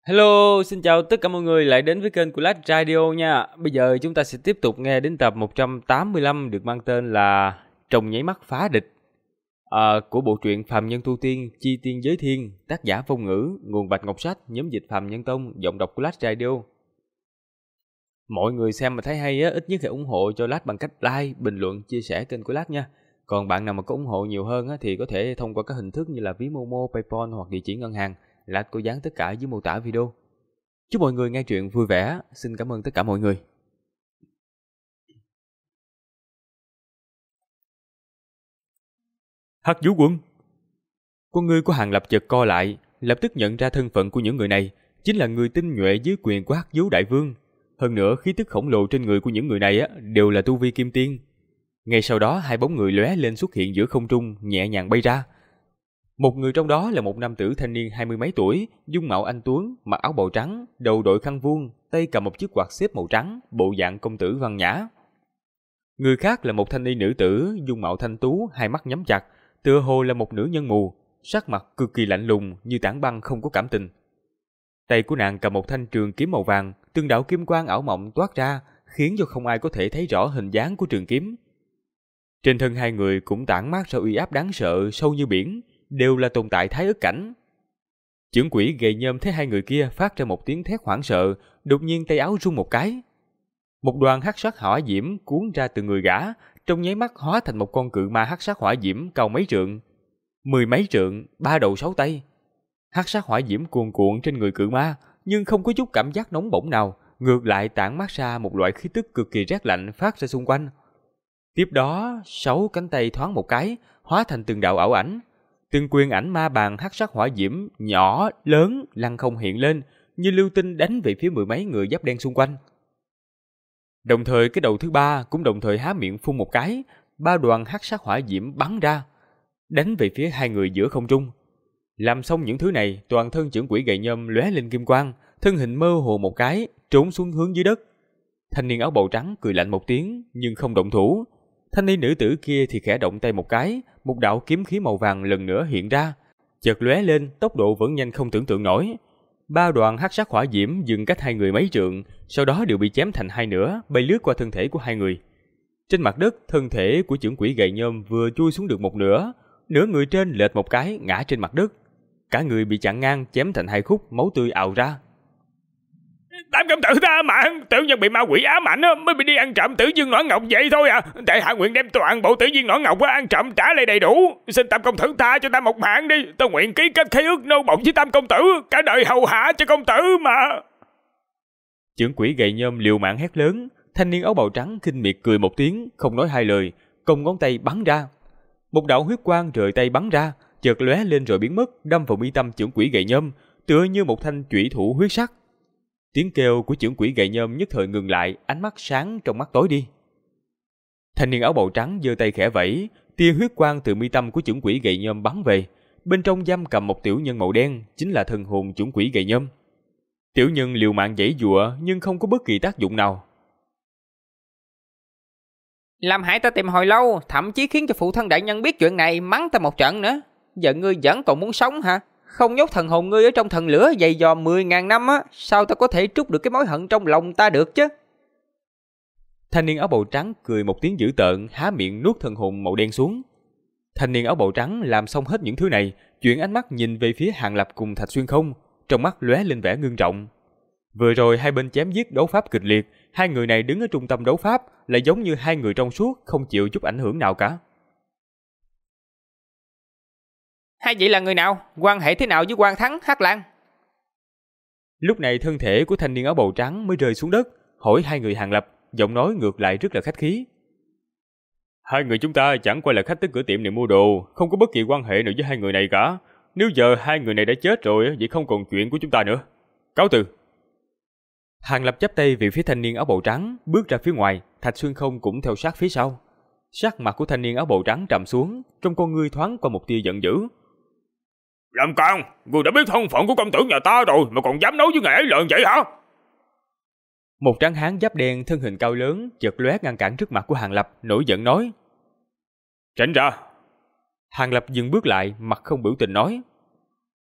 Hello, xin chào tất cả mọi người lại đến với kênh của Last Radio nha. Bây giờ chúng ta sẽ tiếp tục nghe đến tập 185 được mang tên là Trong nháy mắt phá địch của bộ truyện Phàm Nhân Tu Tiên, Chi Tiên Giới Thiên, tác giả Phong Ngữ, nguồn Bạch Ngọc Sách, nhóm dịch Phàm Nhân Tông, giọng đọc của Last Radio. Mọi người xem mà thấy hay á, ít nhất hãy ủng hộ cho Last bằng cách like, bình luận, chia sẻ kênh của Last nha. Còn bạn nào mà có ủng hộ nhiều hơn á, thì có thể thông qua các hình thức như là ví Momo, PayPal hoặc địa chỉ ngân hàng. Last có dán tất cả dưới mô tả video. Chúc mọi người nghe truyện vui vẻ. Xin cảm ơn tất cả mọi người. Hắc Vũ Quân. Con ngươi của Hàng Lập chợt co lại, lập tức nhận ra thân phận của những người này chính là người tinh nhuệ dưới quyền của Hắc Vũ Đại Vương. Hơn nữa khí tức khổng lồ trên người của những người này đều là tu vi kim tiên. Ngay sau đó hai bóng người lóe lên xuất hiện giữa không trung, nhẹ nhàng bay ra. Một người trong đó là một nam tử thanh niên 20 mấy tuổi, dung mạo anh tuấn, mặc áo bào trắng, đầu đội khăn vuông, tay cầm một chiếc quạt xếp màu trắng, bộ dạng công tử văn nhã. Người khác là một thanh niên nữ tử, dung mạo thanh tú, hai mắt nhắm chặt, tựa hồ là một nữ nhân mù, sắc mặt cực kỳ lạnh lùng như tảng băng không có cảm tình. Tay của nàng cầm một thanh trường kiếm màu vàng, từng đạo kim quang ảo mộng toát ra, khiến cho không ai có thể thấy rõ hình dáng của trường kiếm. Trên thân hai người cũng tản mát ra uy áp đáng sợ sâu như biển, đều là tồn tại thái ức cảnh. Chưởng quỷ gầy nhôm thấy hai người kia phát ra một tiếng thét hoảng sợ, đột nhiên tay áo rung một cái. Một đoàn hắc sắc hỏa diễm cuốn ra từ người gã, trong nháy mắt hóa thành một con cự ma hắc sắc hỏa diễm cao mấy trượng, mười mấy trượng, ba đầu sáu tay. Hắc sắc hỏa diễm cuồn cuộn trên người cự ma, nhưng không có chút cảm giác nóng bỏng nào, ngược lại tản mát ra một loại khí tức cực kỳ rét lạnh phát ra xung quanh. Tiếp đó, 6 cánh tay thoáng một cái, hóa thành từng đạo ảo ảnh. Từng quyền ảnh ma bàn hắc sắc hỏa diễm nhỏ, lớn, lăng không hiện lên, như lưu tinh đánh về phía mười mấy người giáp đen xung quanh. Đồng thời cái đầu thứ ba cũng đồng thời há miệng phun một cái, ba đoàn hắc sắc hỏa diễm bắn ra, đánh về phía hai người giữa không trung. Làm xong những thứ này, toàn thân chưởng quỷ gầy nhôm lóe lên kim quang, thân hình mơ hồ một cái, trốn xuống hướng dưới đất. Thanh niên áo bào trắng cười lạnh một tiếng, nhưng không động thủ. Thanh niên nữ tử kia thì khẽ động tay một cái, một đạo kiếm khí màu vàng lần nữa hiện ra, chợt lóe lên, tốc độ vẫn nhanh không tưởng tượng nổi. Ba đoàn hắc sắc hỏa diễm dừng cách hai người mấy trượng, sau đó đều bị chém thành hai nửa, bay lướt qua thân thể của hai người. Trên mặt đất, thân thể của chưởng quỷ gầy nhôm vừa chui xuống được một nửa, nửa người trên lệch một cái ngã trên mặt đất, cả người bị chặn ngang chém thành hai khúc, máu tươi ào ra. Tam công tử tha mạng, tiểu nhân bị ma quỷ ám ảnh mới bị đi ăn trộm tử dương nỏ ngọc vậy thôi à. Tại hạ nguyện đem toàn bộ tử dương nỏ ngọc ăn trộm trả lại đầy đủ. Xin tam công tử tha cho ta một mạng đi, ta nguyện ký kết khế ước nô bộc với tam công tử, cả đời hầu hạ cho công tử mà. Chưởng quỷ gầy nhôm liều mạng hét lớn. Thanh niên áo bào trắng khinh miệt cười một tiếng, không nói hai lời, cong ngón tay bắn ra. Một đạo huyết quang rời tay bắn ra, chợt lóe lên rồi biến mất, đâm vào mi tâm chưởng quỷ gầy nhôm, tựa như một thanh chủy thủ huyết sắc. Tiếng kêu của chưởng quỷ gầy nhôm nhất thời ngừng lại, ánh mắt sáng trong mắt tối đi. Thanh niên áo bào trắng giơ tay khẽ vẫy, tia huyết quang từ mi tâm của chưởng quỷ gầy nhôm bắn về, bên trong giam cầm một tiểu nhân màu đen, chính là thần hồn chưởng quỷ gầy nhôm. Tiểu nhân liều mạng giãy giụa nhưng không có bất kỳ tác dụng nào. Làm hại ta tìm hồi lâu, thậm chí khiến cho phụ thân đại nhân biết chuyện này, mắng ta một trận nữa. Giờ ngươi vẫn còn muốn sống hả? Không nhốt thần hồn ngươi ở trong thần lửa dày dò 10.000 năm á, sao ta có thể trút được cái mối hận trong lòng ta được chứ? Thanh niên áo bào trắng cười một tiếng dữ tợn, há miệng nuốt thần hồn màu đen xuống. Thanh niên áo bào trắng làm xong hết những thứ này, chuyển ánh mắt nhìn về phía Hàng Lập cùng Thạch Xuyên Không, trong mắt lóe lên vẻ ngưng trọng. Vừa rồi hai bên chém giết đấu pháp kịch liệt, hai người này đứng ở trung tâm đấu pháp, lại giống như hai người trong suốt, không chịu chút ảnh hưởng nào cả. Hai vị là người nào? Quan hệ thế nào với Quan Thắng, Hắc Lan? Lúc này thân thể của thanh niên áo bào trắng mới rơi xuống đất, hỏi hai người Hàng Lập, giọng nói ngược lại rất là khách khí. Hai người chúng ta chẳng qua là khách tới cửa tiệm này mua đồ, không có bất kỳ quan hệ nào với hai người này cả. Nếu giờ hai người này đã chết rồi, vậy không còn chuyện của chúng ta nữa. Cáo từ. Hàng Lập chắp tay về phía thanh niên áo bào trắng, bước ra phía ngoài, Thạch Xuyên Không cũng theo sát phía sau. Sắc mặt của thanh niên áo bào trắng trầm xuống, trong con ngươi thoáng qua một tia giận dữ. Làm càn, người đã biết thân phận của công tử nhà ta rồi mà còn dám nói với ngài ấy lợn vậy hả? Một tráng hán giáp đen thân hình cao lớn chợt lóe ngăn cản trước mặt của Hàng Lập, nổi giận nói. Tránh ra. Hàng Lập dừng bước lại, mặt không biểu tình nói.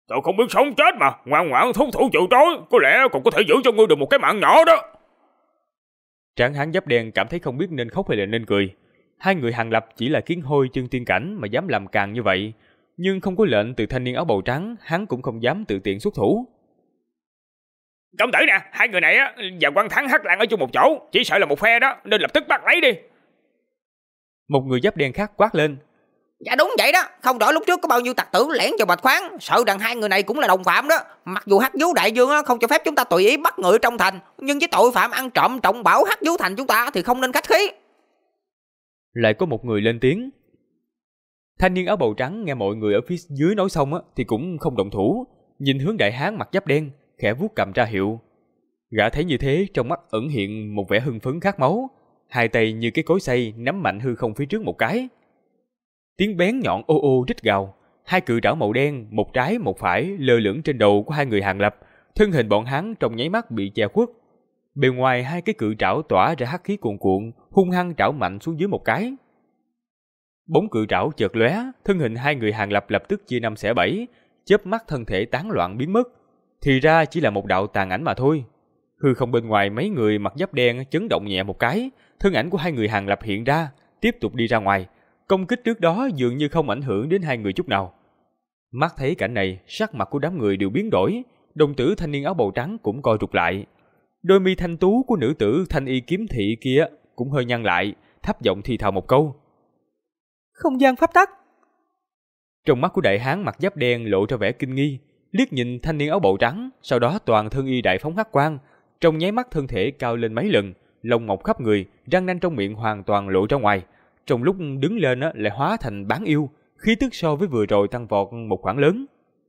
Tôi không biết sống chết mà, ngoan ngoãn thúc thủ chịu trói, có lẽ còn có thể giữ cho ngươi được một cái mạng nhỏ đó. Tráng hán giáp đen cảm thấy không biết nên khóc hay là nên cười. Hai người Hàng Lập chỉ là kiến hôi chân tiên cảnh mà dám làm càng như vậy, nhưng không có lệnh từ thanh niên áo bào trắng, hắn cũng không dám tự tiện xuất thủ. Công tử nè, hai người này và Quan Thắng Hắc Lang ở chung một chỗ, chỉ sợ là một phe đó, nên lập tức bắt lấy đi. Một người giáp đen khác quát lên. Dạ đúng vậy đó, không rõ lúc trước có bao nhiêu tặc tử lẻn vào Bạch Khoáng, sợ rằng hai người này cũng là đồng phạm đó. Mặc dù Hắc Vũ Đại Vương không cho phép chúng ta tùy ý bắt người trong thành, nhưng với tội phạm ăn trộm trọng bảo Hắc Vũ Thành chúng ta thì không nên khách khí. Lại có một người lên tiếng. Thanh niên áo bào trắng nghe mọi người ở phía dưới nói xong thì cũng không động thủ, nhìn hướng đại hán mặt giáp đen, khẽ vuốt cầm ra hiệu. Gã thấy như thế, trong mắt ẩn hiện một vẻ hưng phấn khát máu, hai tay như cái cối xay nắm mạnh hư không phía trước một cái. Tiếng bén nhọn ô ô rít gào, hai cự trảo màu đen, một trái một phải lơ lửng trên đầu của hai người Hàng Lập, thân hình bọn hắn trong nháy mắt bị che khuất. Bề ngoài hai cái cự trảo tỏa ra hắc khí cuồn cuộn, hung hăng trảo mạnh xuống dưới một cái. Bóng cự trảo chợt lóe, thân hình hai người Hàng Lập lập tức chia năm xẻ bảy, chớp mắt thân thể tán loạn biến mất. Thì ra chỉ là một đạo tàn ảnh mà thôi. Hư không bên ngoài mấy người mặc giáp đen chấn động nhẹ một cái, thân ảnh của hai người Hàng Lập hiện ra, tiếp tục đi ra ngoài. Công kích trước đó dường như không ảnh hưởng đến hai người chút nào. Mắt thấy cảnh này, sắc mặt của đám người đều biến đổi, đồng tử thanh niên áo bào trắng cũng co rụt lại. Đôi mi thanh tú của nữ tử thanh y kiếm thị kia cũng hơi nhăn lại, thấp giọng thì thào một câu. Không gian pháp tắc. Trong mắt của đại hán mặt giáp đen lộ ra vẻ kinh nghi, liếc nhìn thanh niên áo bào trắng, sau đó toàn thân y đại phóng hắc quang, trong nháy mắt thân thể cao lên mấy lần, lông mọc khắp người, răng nanh trong miệng hoàn toàn lộ ra ngoài. Trong lúc đứng lên lại hóa thành bán yêu, khí tức so với vừa rồi tăng vọt một khoảng lớn.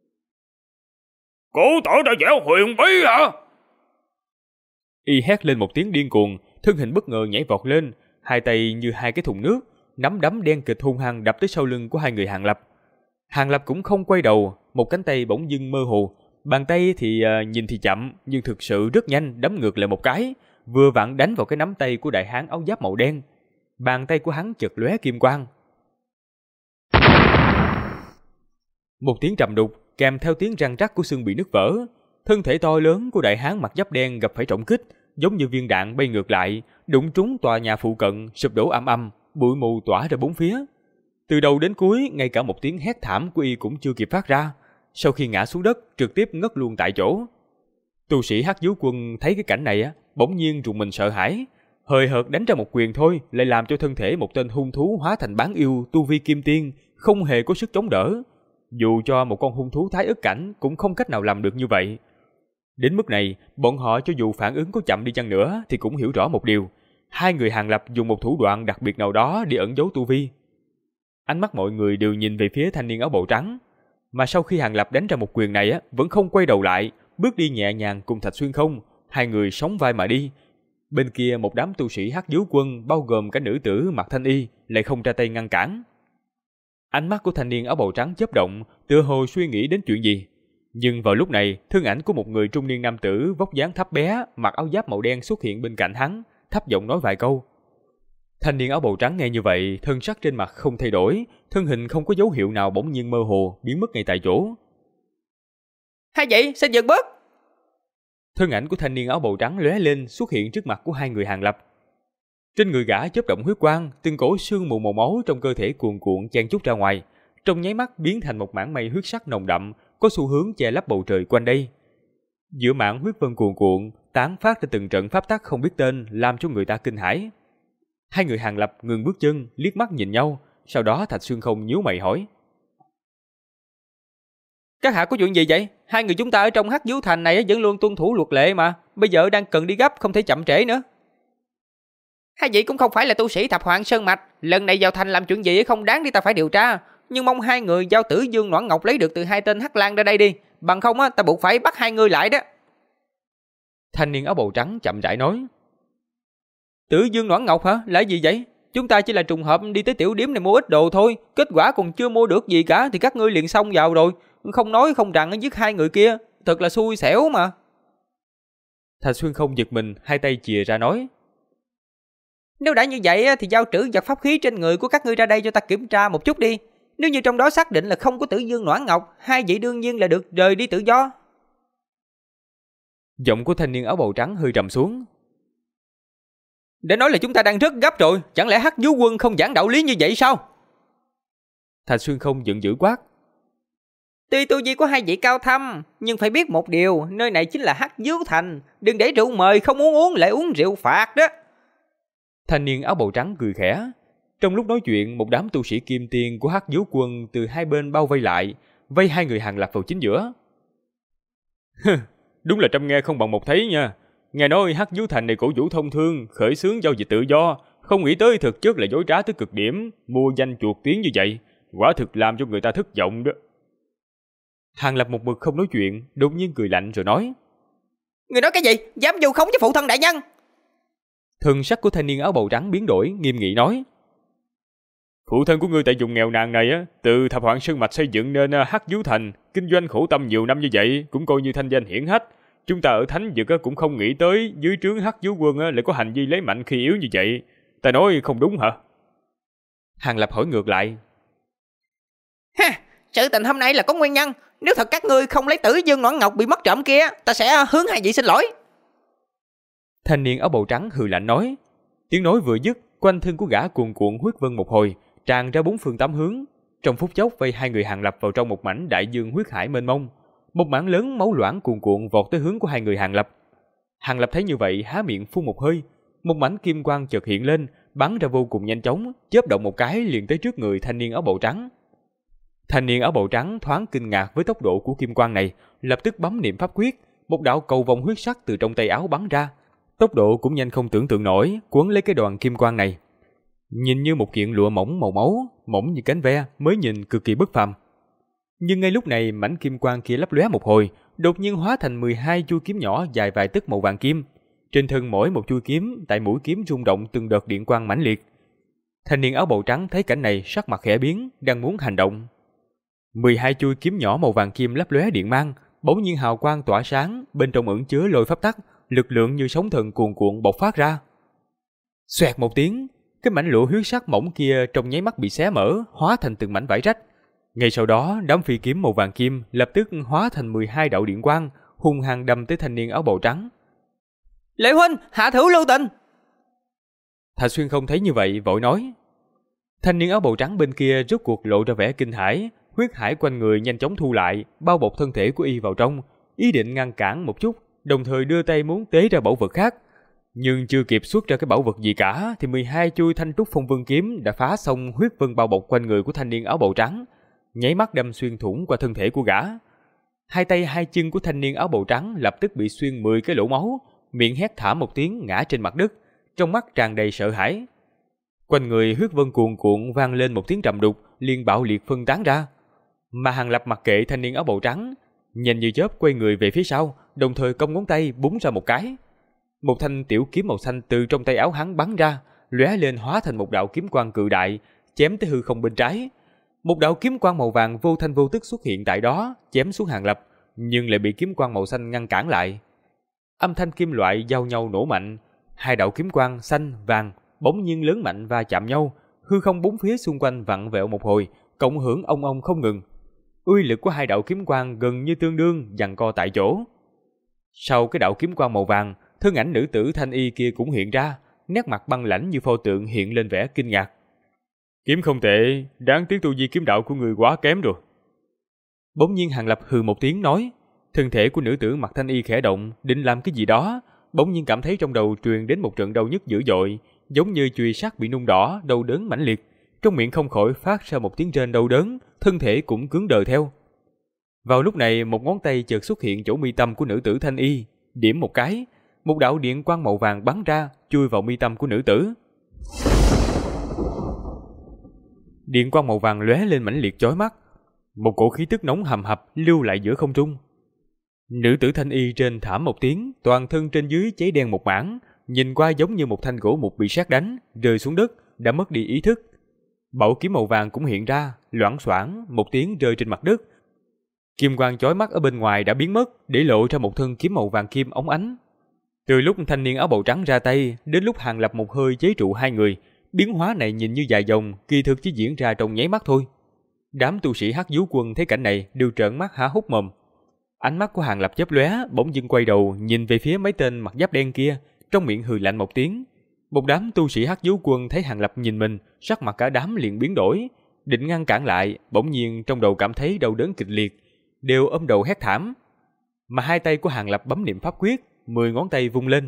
Cổ tổ đã dẻo huyền bí hả? Y hét lên một tiếng điên cuồng, thân hình bất ngờ nhảy vọt lên, hai tay như hai cái thùng nước, nắm đấm đen kịch hung hăng đập tới sau lưng của hai người Hàng Lập. Hàng Lập cũng không quay đầu, một cánh tay bỗng dưng mơ hồ, bàn tay thì nhìn thì chậm nhưng thực sự rất nhanh đấm ngược lại một cái, vừa vặn đánh vào cái nắm tay của đại hán áo giáp màu đen. Bàn tay của hắn chợt lóe kim quang. Một tiếng trầm đục kèm theo tiếng răng rắc của xương bị nứt vỡ, thân thể to lớn của đại hán mặt giáp đen gặp phải trọng kích, giống như viên đạn bay ngược lại, đụng trúng tòa nhà phụ cận, sụp đổ ầm ầm, bụi mù tỏa ra bốn phía. Từ đầu đến cuối, ngay cả một tiếng hét thảm của y cũng chưa kịp phát ra. Sau khi ngã xuống đất, trực tiếp ngất luôn tại chỗ. Tu sĩ Hắc Vũ Quân thấy cái cảnh này bỗng nhiên rùng mình sợ hãi, hời hợt đánh ra một quyền thôi, lại làm cho thân thể một tên hung thú hóa thành bán yêu tu vi kim tiên, không hề có sức chống đỡ. Dù cho một con hung thú thái ức cảnh cũng không cách nào làm được như vậy. Đến mức này, bọn họ cho dù phản ứng có chậm đi chăng nữa thì cũng hiểu rõ một điều, hai người Hàng Lập dùng một thủ đoạn đặc biệt nào đó để ẩn giấu tu vi. Ánh mắt mọi người đều nhìn về phía thanh niên áo bào trắng, mà sau khi Hàng Lập đánh ra một quyền này vẫn không quay đầu lại, bước đi nhẹ nhàng cùng Thạch Xuyên Không, hai người sóng vai mà đi. Bên kia một đám tu sĩ Hắc Vũ Quân bao gồm cả nữ tử mặc thanh y lại không ra tay ngăn cản. Ánh mắt của thanh niên áo bào trắng chớp động, tựa hồ suy nghĩ đến chuyện gì. Nhưng vào lúc này, thân ảnh của một người trung niên nam tử vóc dáng thấp bé, mặc áo giáp màu đen xuất hiện bên cạnh hắn, thấp giọng nói vài câu. Thanh niên áo bào trắng nghe như vậy, thân sắc trên mặt không thay đổi, thân hình không có dấu hiệu nào bỗng nhiên mơ hồ, biến mất ngay tại chỗ. Hai vị, xin dừng bước. Thân ảnh của thanh niên áo bào trắng lóe lên xuất hiện trước mặt của hai người Hàng Lập. Trên người gã chớp động huyết quang, từng cổ xương mù màu máu trong cơ thể cuồn cuộn chen chúc ra ngoài, trong nháy mắt biến thành một mảng mây huyết sắc nồng đậm, có xu hướng che lấp bầu trời quanh đây. Giữa mảng huyết vân cuồn cuộn, tán phát ra từng trận pháp tắc không biết tên, làm cho người ta kinh hãi. Hai người Hàng Lập ngừng bước chân, liếc mắt nhìn nhau, sau đó Thạch Xuyên Không nhíu mày hỏi: Các hạ có chuyện gì vậy? Hai người chúng ta ở trong Hắc Vũ Thành này vẫn luôn tuân thủ luật lệ mà, bây giờ đang cần đi gấp, không thể chậm trễ nữa. Hai vị cũng không phải là tu sĩ Thập Hoang Sơn Mạch, lần này vào thành làm chuyện gì không đáng để ta phải điều tra, nhưng mong hai người giao Tử Dương Noãn Ngọc lấy được từ hai tên Hắc Lang ra đây đi, bằng không ta buộc phải bắt hai người lại đó. Thanh niên áo bào trắng chậm rãi nói: Tử Dương Noãn Ngọc hả? Là gì vậy? Chúng ta chỉ là trùng hợp đi tới tiểu điếm này mua ít đồ thôi, kết quả còn chưa mua được gì cả thì các ngươi liền xông vào rồi, không nói không rằng giết hai người kia, thật là xui xẻo mà. Thạch Xuyên Không giật mình, hai tay chìa ra nói: Nếu đã như vậy thì giao trữ vật pháp khí trên người của các ngươi ra đây cho ta kiểm tra một chút đi. Nếu như trong đó xác định là không có Tử Dương Noãn Ngọc, hai vị đương nhiên là được rời đi tự do. Giọng của thanh niên áo bào trắng hơi trầm xuống. Để nói là chúng ta đang rất gấp rồi, chẳng lẽ Hắc Vũ Quân không giảng đạo lý như vậy sao? Thạch Xuyên Không giận dữ quát. Tuy tu vi của hai vị cao thâm, nhưng phải biết một điều, nơi này chính là Hắc Vũ Thành, đừng để rượu mời không muốn uống lại uống rượu phạt đó. Thanh niên áo bào trắng cười khẽ. Trong lúc nói chuyện, một đám tu sĩ kim tiên của Hắc Vũ Quân từ hai bên bao vây lại, vây hai người Hàng Lập vào chính giữa. Đúng là trăm nghe không bằng một thấy nha. Nghe nói Hắc Vũ Thành này cổ vũ thông thương, khởi xướng giao dịch tự do, không nghĩ tới thực chất là dối trá tới cực điểm, mua danh chuột tiếng như vậy, quả thực làm cho người ta thất vọng đó. Hàng Lập một mực không nói chuyện, đột nhiên cười lạnh rồi nói. Người nói cái gì? Dám vu khống với phụ thân đại nhân? Thần sắc của thanh niên áo bào trắng biến đổi, nghiêm nghị nói. Phụ thân của ngươi tại vùng nghèo nàn này á, từ thập hoạn sơn mạch xây dựng nên Hắc Vũ Thành, kinh doanh khổ tâm nhiều năm như vậy, cũng coi như thanh danh hiển hách. Chúng ta ở Thánh Vực cũng không nghĩ tới dưới trướng Hắc Vũ Quân lại có hành vi lấy mạnh khi yếu như vậy. Ta nói không đúng hả? Hàng Lập hỏi ngược lại. Ha, sự tình hôm nay là có nguyên nhân. Nếu thật các ngươi không lấy Tử Dương Noãn Ngọc bị mất trộm kia, ta sẽ hướng hai vị xin lỗi. Thanh niên áo bào trắng hừ lạnh nói. Tiếng nói vừa dứt, quanh thân của gã cuồn cuộn huyết vân một hồi, tràn ra bốn phương tám hướng. Trong phút chốc vây hai người Hàng Lập vào trong một mảnh đại dương huyết hải mênh mông. Một mảng lớn máu loãng cuồn cuộn vọt tới hướng của hai người Hàng Lập. Hàng Lập thấy như vậy há miệng phun một hơi, một mảnh kim quang chợt hiện lên, bắn ra vô cùng nhanh chóng, chớp động một cái liền tới trước người thanh niên áo bào trắng. Thanh niên áo bào trắng thoáng kinh ngạc với tốc độ của kim quang này, lập tức bấm niệm pháp quyết, một đạo cầu vòng huyết sắc từ trong tay áo bắn ra. Tốc độ cũng nhanh không tưởng tượng nổi, quấn lấy cái đoàn kim quang này. Nhìn như một kiện lụa mỏng màu máu, mỏng như cánh ve, mới nhìn cực kỳ bất phàm. Nhưng ngay lúc này mảnh kim quang kia lấp lóe một hồi, đột nhiên hóa thành 12 chuôi kiếm nhỏ dài vài tấc màu vàng kim. Trên thân mỗi một chuôi kiếm, tại mũi kiếm rung động từng đợt điện quang mãnh liệt. Thanh niên áo bào trắng thấy cảnh này, sắc mặt khẽ biến, đang muốn hành động. 12 chuôi kiếm nhỏ màu vàng kim lấp lóe điện mang, bỗng nhiên hào quang tỏa sáng, bên trong ẩn chứa lôi pháp tắc, lực lượng như sóng thần cuồn cuộn bộc phát ra. Xoẹt một tiếng, cái mảnh lụa huyết sắc mỏng kia trong nháy mắt bị xé mở, hóa thành từng mảnh vải rách. Ngay sau đó, đám phi kiếm màu vàng kim lập tức hóa thành 12 đạo điện quang, hung hăng đâm tới thanh niên áo bào trắng. Lệ huynh, hạ thủ lưu tình. Thạch Xuyên Không thấy như vậy, vội nói. Thanh niên áo bào trắng bên kia rốt cuộc lộ ra vẻ kinh hãi, huyết hải quanh người nhanh chóng thu lại, bao bọc thân thể của y vào trong, ý định ngăn cản một chút, đồng thời đưa tay muốn tế ra bảo vật khác. Nhưng chưa kịp xuất ra cái bảo vật gì cả, thì 12 chuôi thanh trúc phong vân kiếm đã phá xong huyết vân bao bọc quanh người của thanh niên áo bào trắng, nháy mắt đâm xuyên thủng qua thân thể của gã. Hai tay hai chân của thanh niên áo bào trắng lập tức bị xuyên 10 cái lỗ máu, miệng hét thảm một tiếng ngã trên mặt đất, trong mắt tràn đầy sợ hãi. Quanh người huyết vân cuồn cuộn vang lên một tiếng trầm đục, liền bạo liệt phân tán ra. Mà Hàng Lập mặc kệ thanh niên áo bào trắng, nhanh như chớp quay người về phía sau, đồng thời cong ngón tay búng ra một cái. Một thanh tiểu kiếm màu xanh từ trong tay áo hắn bắn ra, lóe lên hóa thành một đạo kiếm quang cự đại, chém tới hư không bên trái. Một đạo kiếm quang màu vàng vô thanh vô tức xuất hiện tại đó, chém xuống Hàng Lập, nhưng lại bị kiếm quang màu xanh ngăn cản lại. Âm thanh kim loại giao nhau nổ mạnh, hai đạo kiếm quang xanh vàng bỗng nhiên lớn mạnh va chạm nhau, hư không bốn phía xung quanh vặn vẹo một hồi, cộng hưởng ong ong không ngừng. Uy lực của hai đạo kiếm quang gần như tương đương, giằng co tại chỗ. Sau cái đạo kiếm quang màu vàng, thân ảnh nữ tử thanh y kia cũng hiện ra, nét mặt băng lãnh như pho tượng hiện lên vẻ kinh ngạc. Kiếm không tệ, đáng tiếc tu vi kiếm đạo của người quá kém rồi. Bỗng nhiên Hàng Lập hừ một tiếng nói, thân thể của nữ tử mặt thanh y khẽ động, định làm cái gì đó, bỗng nhiên cảm thấy trong đầu truyền đến một trận đau nhức dữ dội, giống như chùy sắt bị nung đỏ, đau đớn mãnh liệt, trong miệng không khỏi phát ra một tiếng rên đau đớn, thân thể cũng cứng đờ theo. Vào lúc này, một ngón tay chợt xuất hiện chỗ mi tâm của nữ tử thanh y, điểm một cái, một đạo điện quang màu vàng bắn ra, chui vào mi tâm của nữ tử. Điện quang màu vàng lóe lên mãnh liệt chói mắt, một cổ khí tức nóng hầm hập lưu lại giữa không trung. Nữ tử thanh y trên thảm một tiếng, toàn thân trên dưới cháy đen một mảng, nhìn qua giống như một thanh gỗ mục bị sét đánh, rơi xuống đất, đã mất đi ý thức. Bảo kiếm màu vàng cũng hiện ra, loảng xoảng một tiếng rơi trên mặt đất. Kim quang chói mắt ở bên ngoài đã biến mất, để lộ ra một thân kiếm màu vàng kim óng ánh. Từ lúc thanh niên áo bào trắng ra tay, đến lúc Hàng Lập một hơi chế trụ hai người, biến hóa này nhìn như dài dòng, kỳ thực chỉ diễn ra trong nháy mắt thôi. Đám tu sĩ Hắc Vũ Quân thấy cảnh này đều trợn mắt há hốc mồm. Ánh mắt của Hàng Lập chớp lóe, bỗng dưng quay đầu nhìn về phía mấy tên mặc giáp đen kia, trong miệng hừ lạnh một tiếng. Một đám tu sĩ Hắc Vũ Quân thấy Hàng Lập nhìn mình, sắc mặt cả đám liền biến đổi, định ngăn cản lại, bỗng nhiên trong đầu cảm thấy đau đớn kịch liệt, đều ôm đầu hét thảm. Mà hai tay của Hàng Lập bấm niệm pháp quyết, 10 ngón tay vung lên.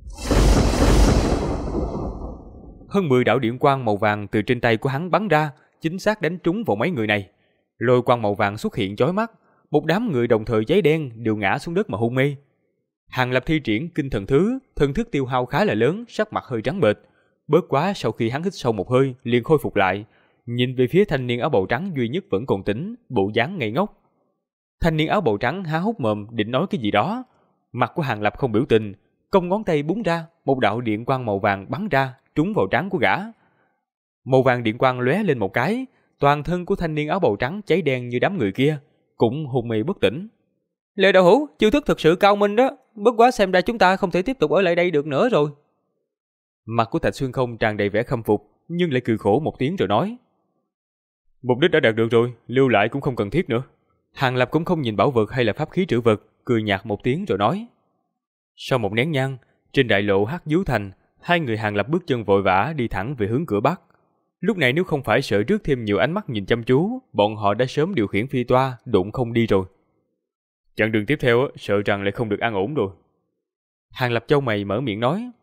Hơn 10 đạo điện quang màu vàng từ trên tay của hắn bắn ra, chính xác đánh trúng vào mấy người này. Lôi quang màu vàng xuất hiện chói mắt, một đám người đồng thời cháy đen đều ngã xuống đất mà hôn mê. Hàng Lập thi triển kinh thần thứ, thần thức tiêu hao khá là lớn, sắc mặt hơi trắng bệch. Bớt quá sau khi hắn hít sâu một hơi, liền khôi phục lại, nhìn về phía thanh niên áo bào trắng duy nhất vẫn còn tỉnh, bộ dáng ngây ngốc. Thanh niên áo bào trắng há hốc mồm định nói cái gì đó, mặt của Hàng Lập không biểu tình, cong ngón tay búng ra, một đạo điện quang màu vàng bắn ra, trúng vào trán của gã. Màu vàng điện quang lóe lên một cái, toàn thân của thanh niên áo bào trắng cháy đen như đám người kia, cũng hôn mê bất tỉnh. Lệ đạo hữu, chiêu thức thật sự cao minh đó, bất quá xem ra chúng ta không thể tiếp tục ở lại đây được nữa rồi. Mặt của Thạch Xuyên Không tràn đầy vẻ khâm phục, nhưng lại cười khổ một tiếng rồi nói: Mục đích đã đạt được rồi, lưu lại cũng không cần thiết nữa. Hàng Lập cũng không nhìn bảo vật hay là pháp khí trữ vật, cười nhạt một tiếng rồi nói. Sau một nén nhang, trên đại lộ Hắc Vũ Thành, hai người Hàng Lập bước chân vội vã đi thẳng về hướng cửa bắc. Lúc này nếu không phải sợ rước thêm nhiều ánh mắt nhìn chăm chú, bọn họ đã sớm điều khiển phi toa, đụng không đi rồi. Chặng đường tiếp theo sợ rằng lại không được an ổn rồi. Hàng Lập chau mày mở miệng nói.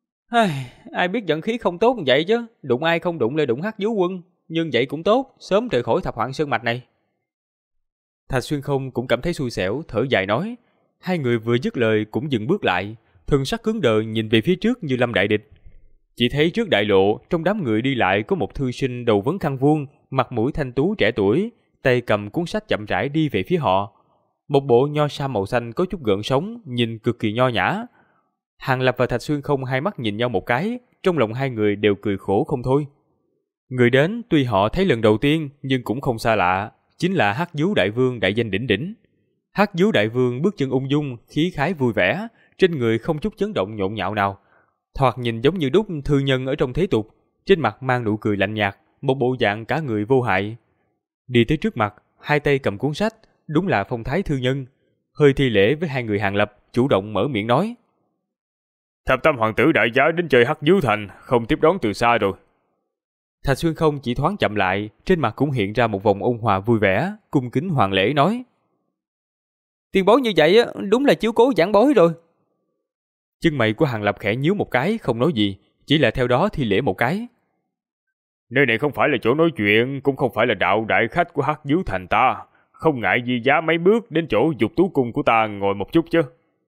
Ai biết vận khí không tốt như vậy chứ, đụng ai không đụng lại đụng Hắc Vũ Quân, nhưng vậy cũng tốt, sớm rời khỏi Thập Hoạn Sơn Mạch này. Thạch Xuyên Không cũng cảm thấy xui xẻo, thở dài nói. Hai người vừa dứt lời cũng dừng bước lại, thần sắc cứng đờ nhìn về phía trước như lâm đại địch. Chỉ thấy trước đại lộ, trong đám người đi lại có một thư sinh đầu vấn khăn vuông, mặt mũi thanh tú trẻ tuổi, tay cầm cuốn sách chậm rãi đi về phía họ. Một bộ nho sa màu xanh có chút gợn sóng, nhìn cực kỳ nho nhã. Hàng Lập và Thạch Xuyên Không hai mắt nhìn nhau một cái, trong lòng hai người đều cười khổ không thôi. Người đến tuy họ thấy lần đầu tiên nhưng cũng không xa lạ, chính là Hắc Vũ Đại Vương đại danh đỉnh đỉnh. Hắc Vũ Đại Vương bước chân ung dung, khí khái vui vẻ, trên người không chút chấn động nhộn nhạo nào, thoạt nhìn giống như đúc thư nhân ở trong thế tục, trên mặt mang nụ cười lạnh nhạt, một bộ dạng cả người vô hại. Đi tới trước mặt, hai tay cầm cuốn sách, đúng là phong thái thư nhân, hơi thi lễ với hai người Hàng Lập, chủ động mở miệng nói. Thập Tam Hoàng tử đại giá đến chơi Hắc Vũ Thành, không tiếp đón từ xa rồi. Thạch Xuyên Không chỉ thoáng chậm lại, trên mặt cũng hiện ra một vòng ôn hòa vui vẻ, cung kính hoàng lễ nói. Tiền bối như vậy đúng là chiếu cố giảng bối rồi. Chân mày của Hàng Lập khẽ nhíu một cái, không nói gì, chỉ là theo đó thi lễ một cái. Nơi này không phải là chỗ nói chuyện, cũng không phải là đạo đại khách của Hắc Vũ Thành ta, không ngại gì giá mấy bước đến chỗ Dục Tú Cung của ta ngồi một chút chứ.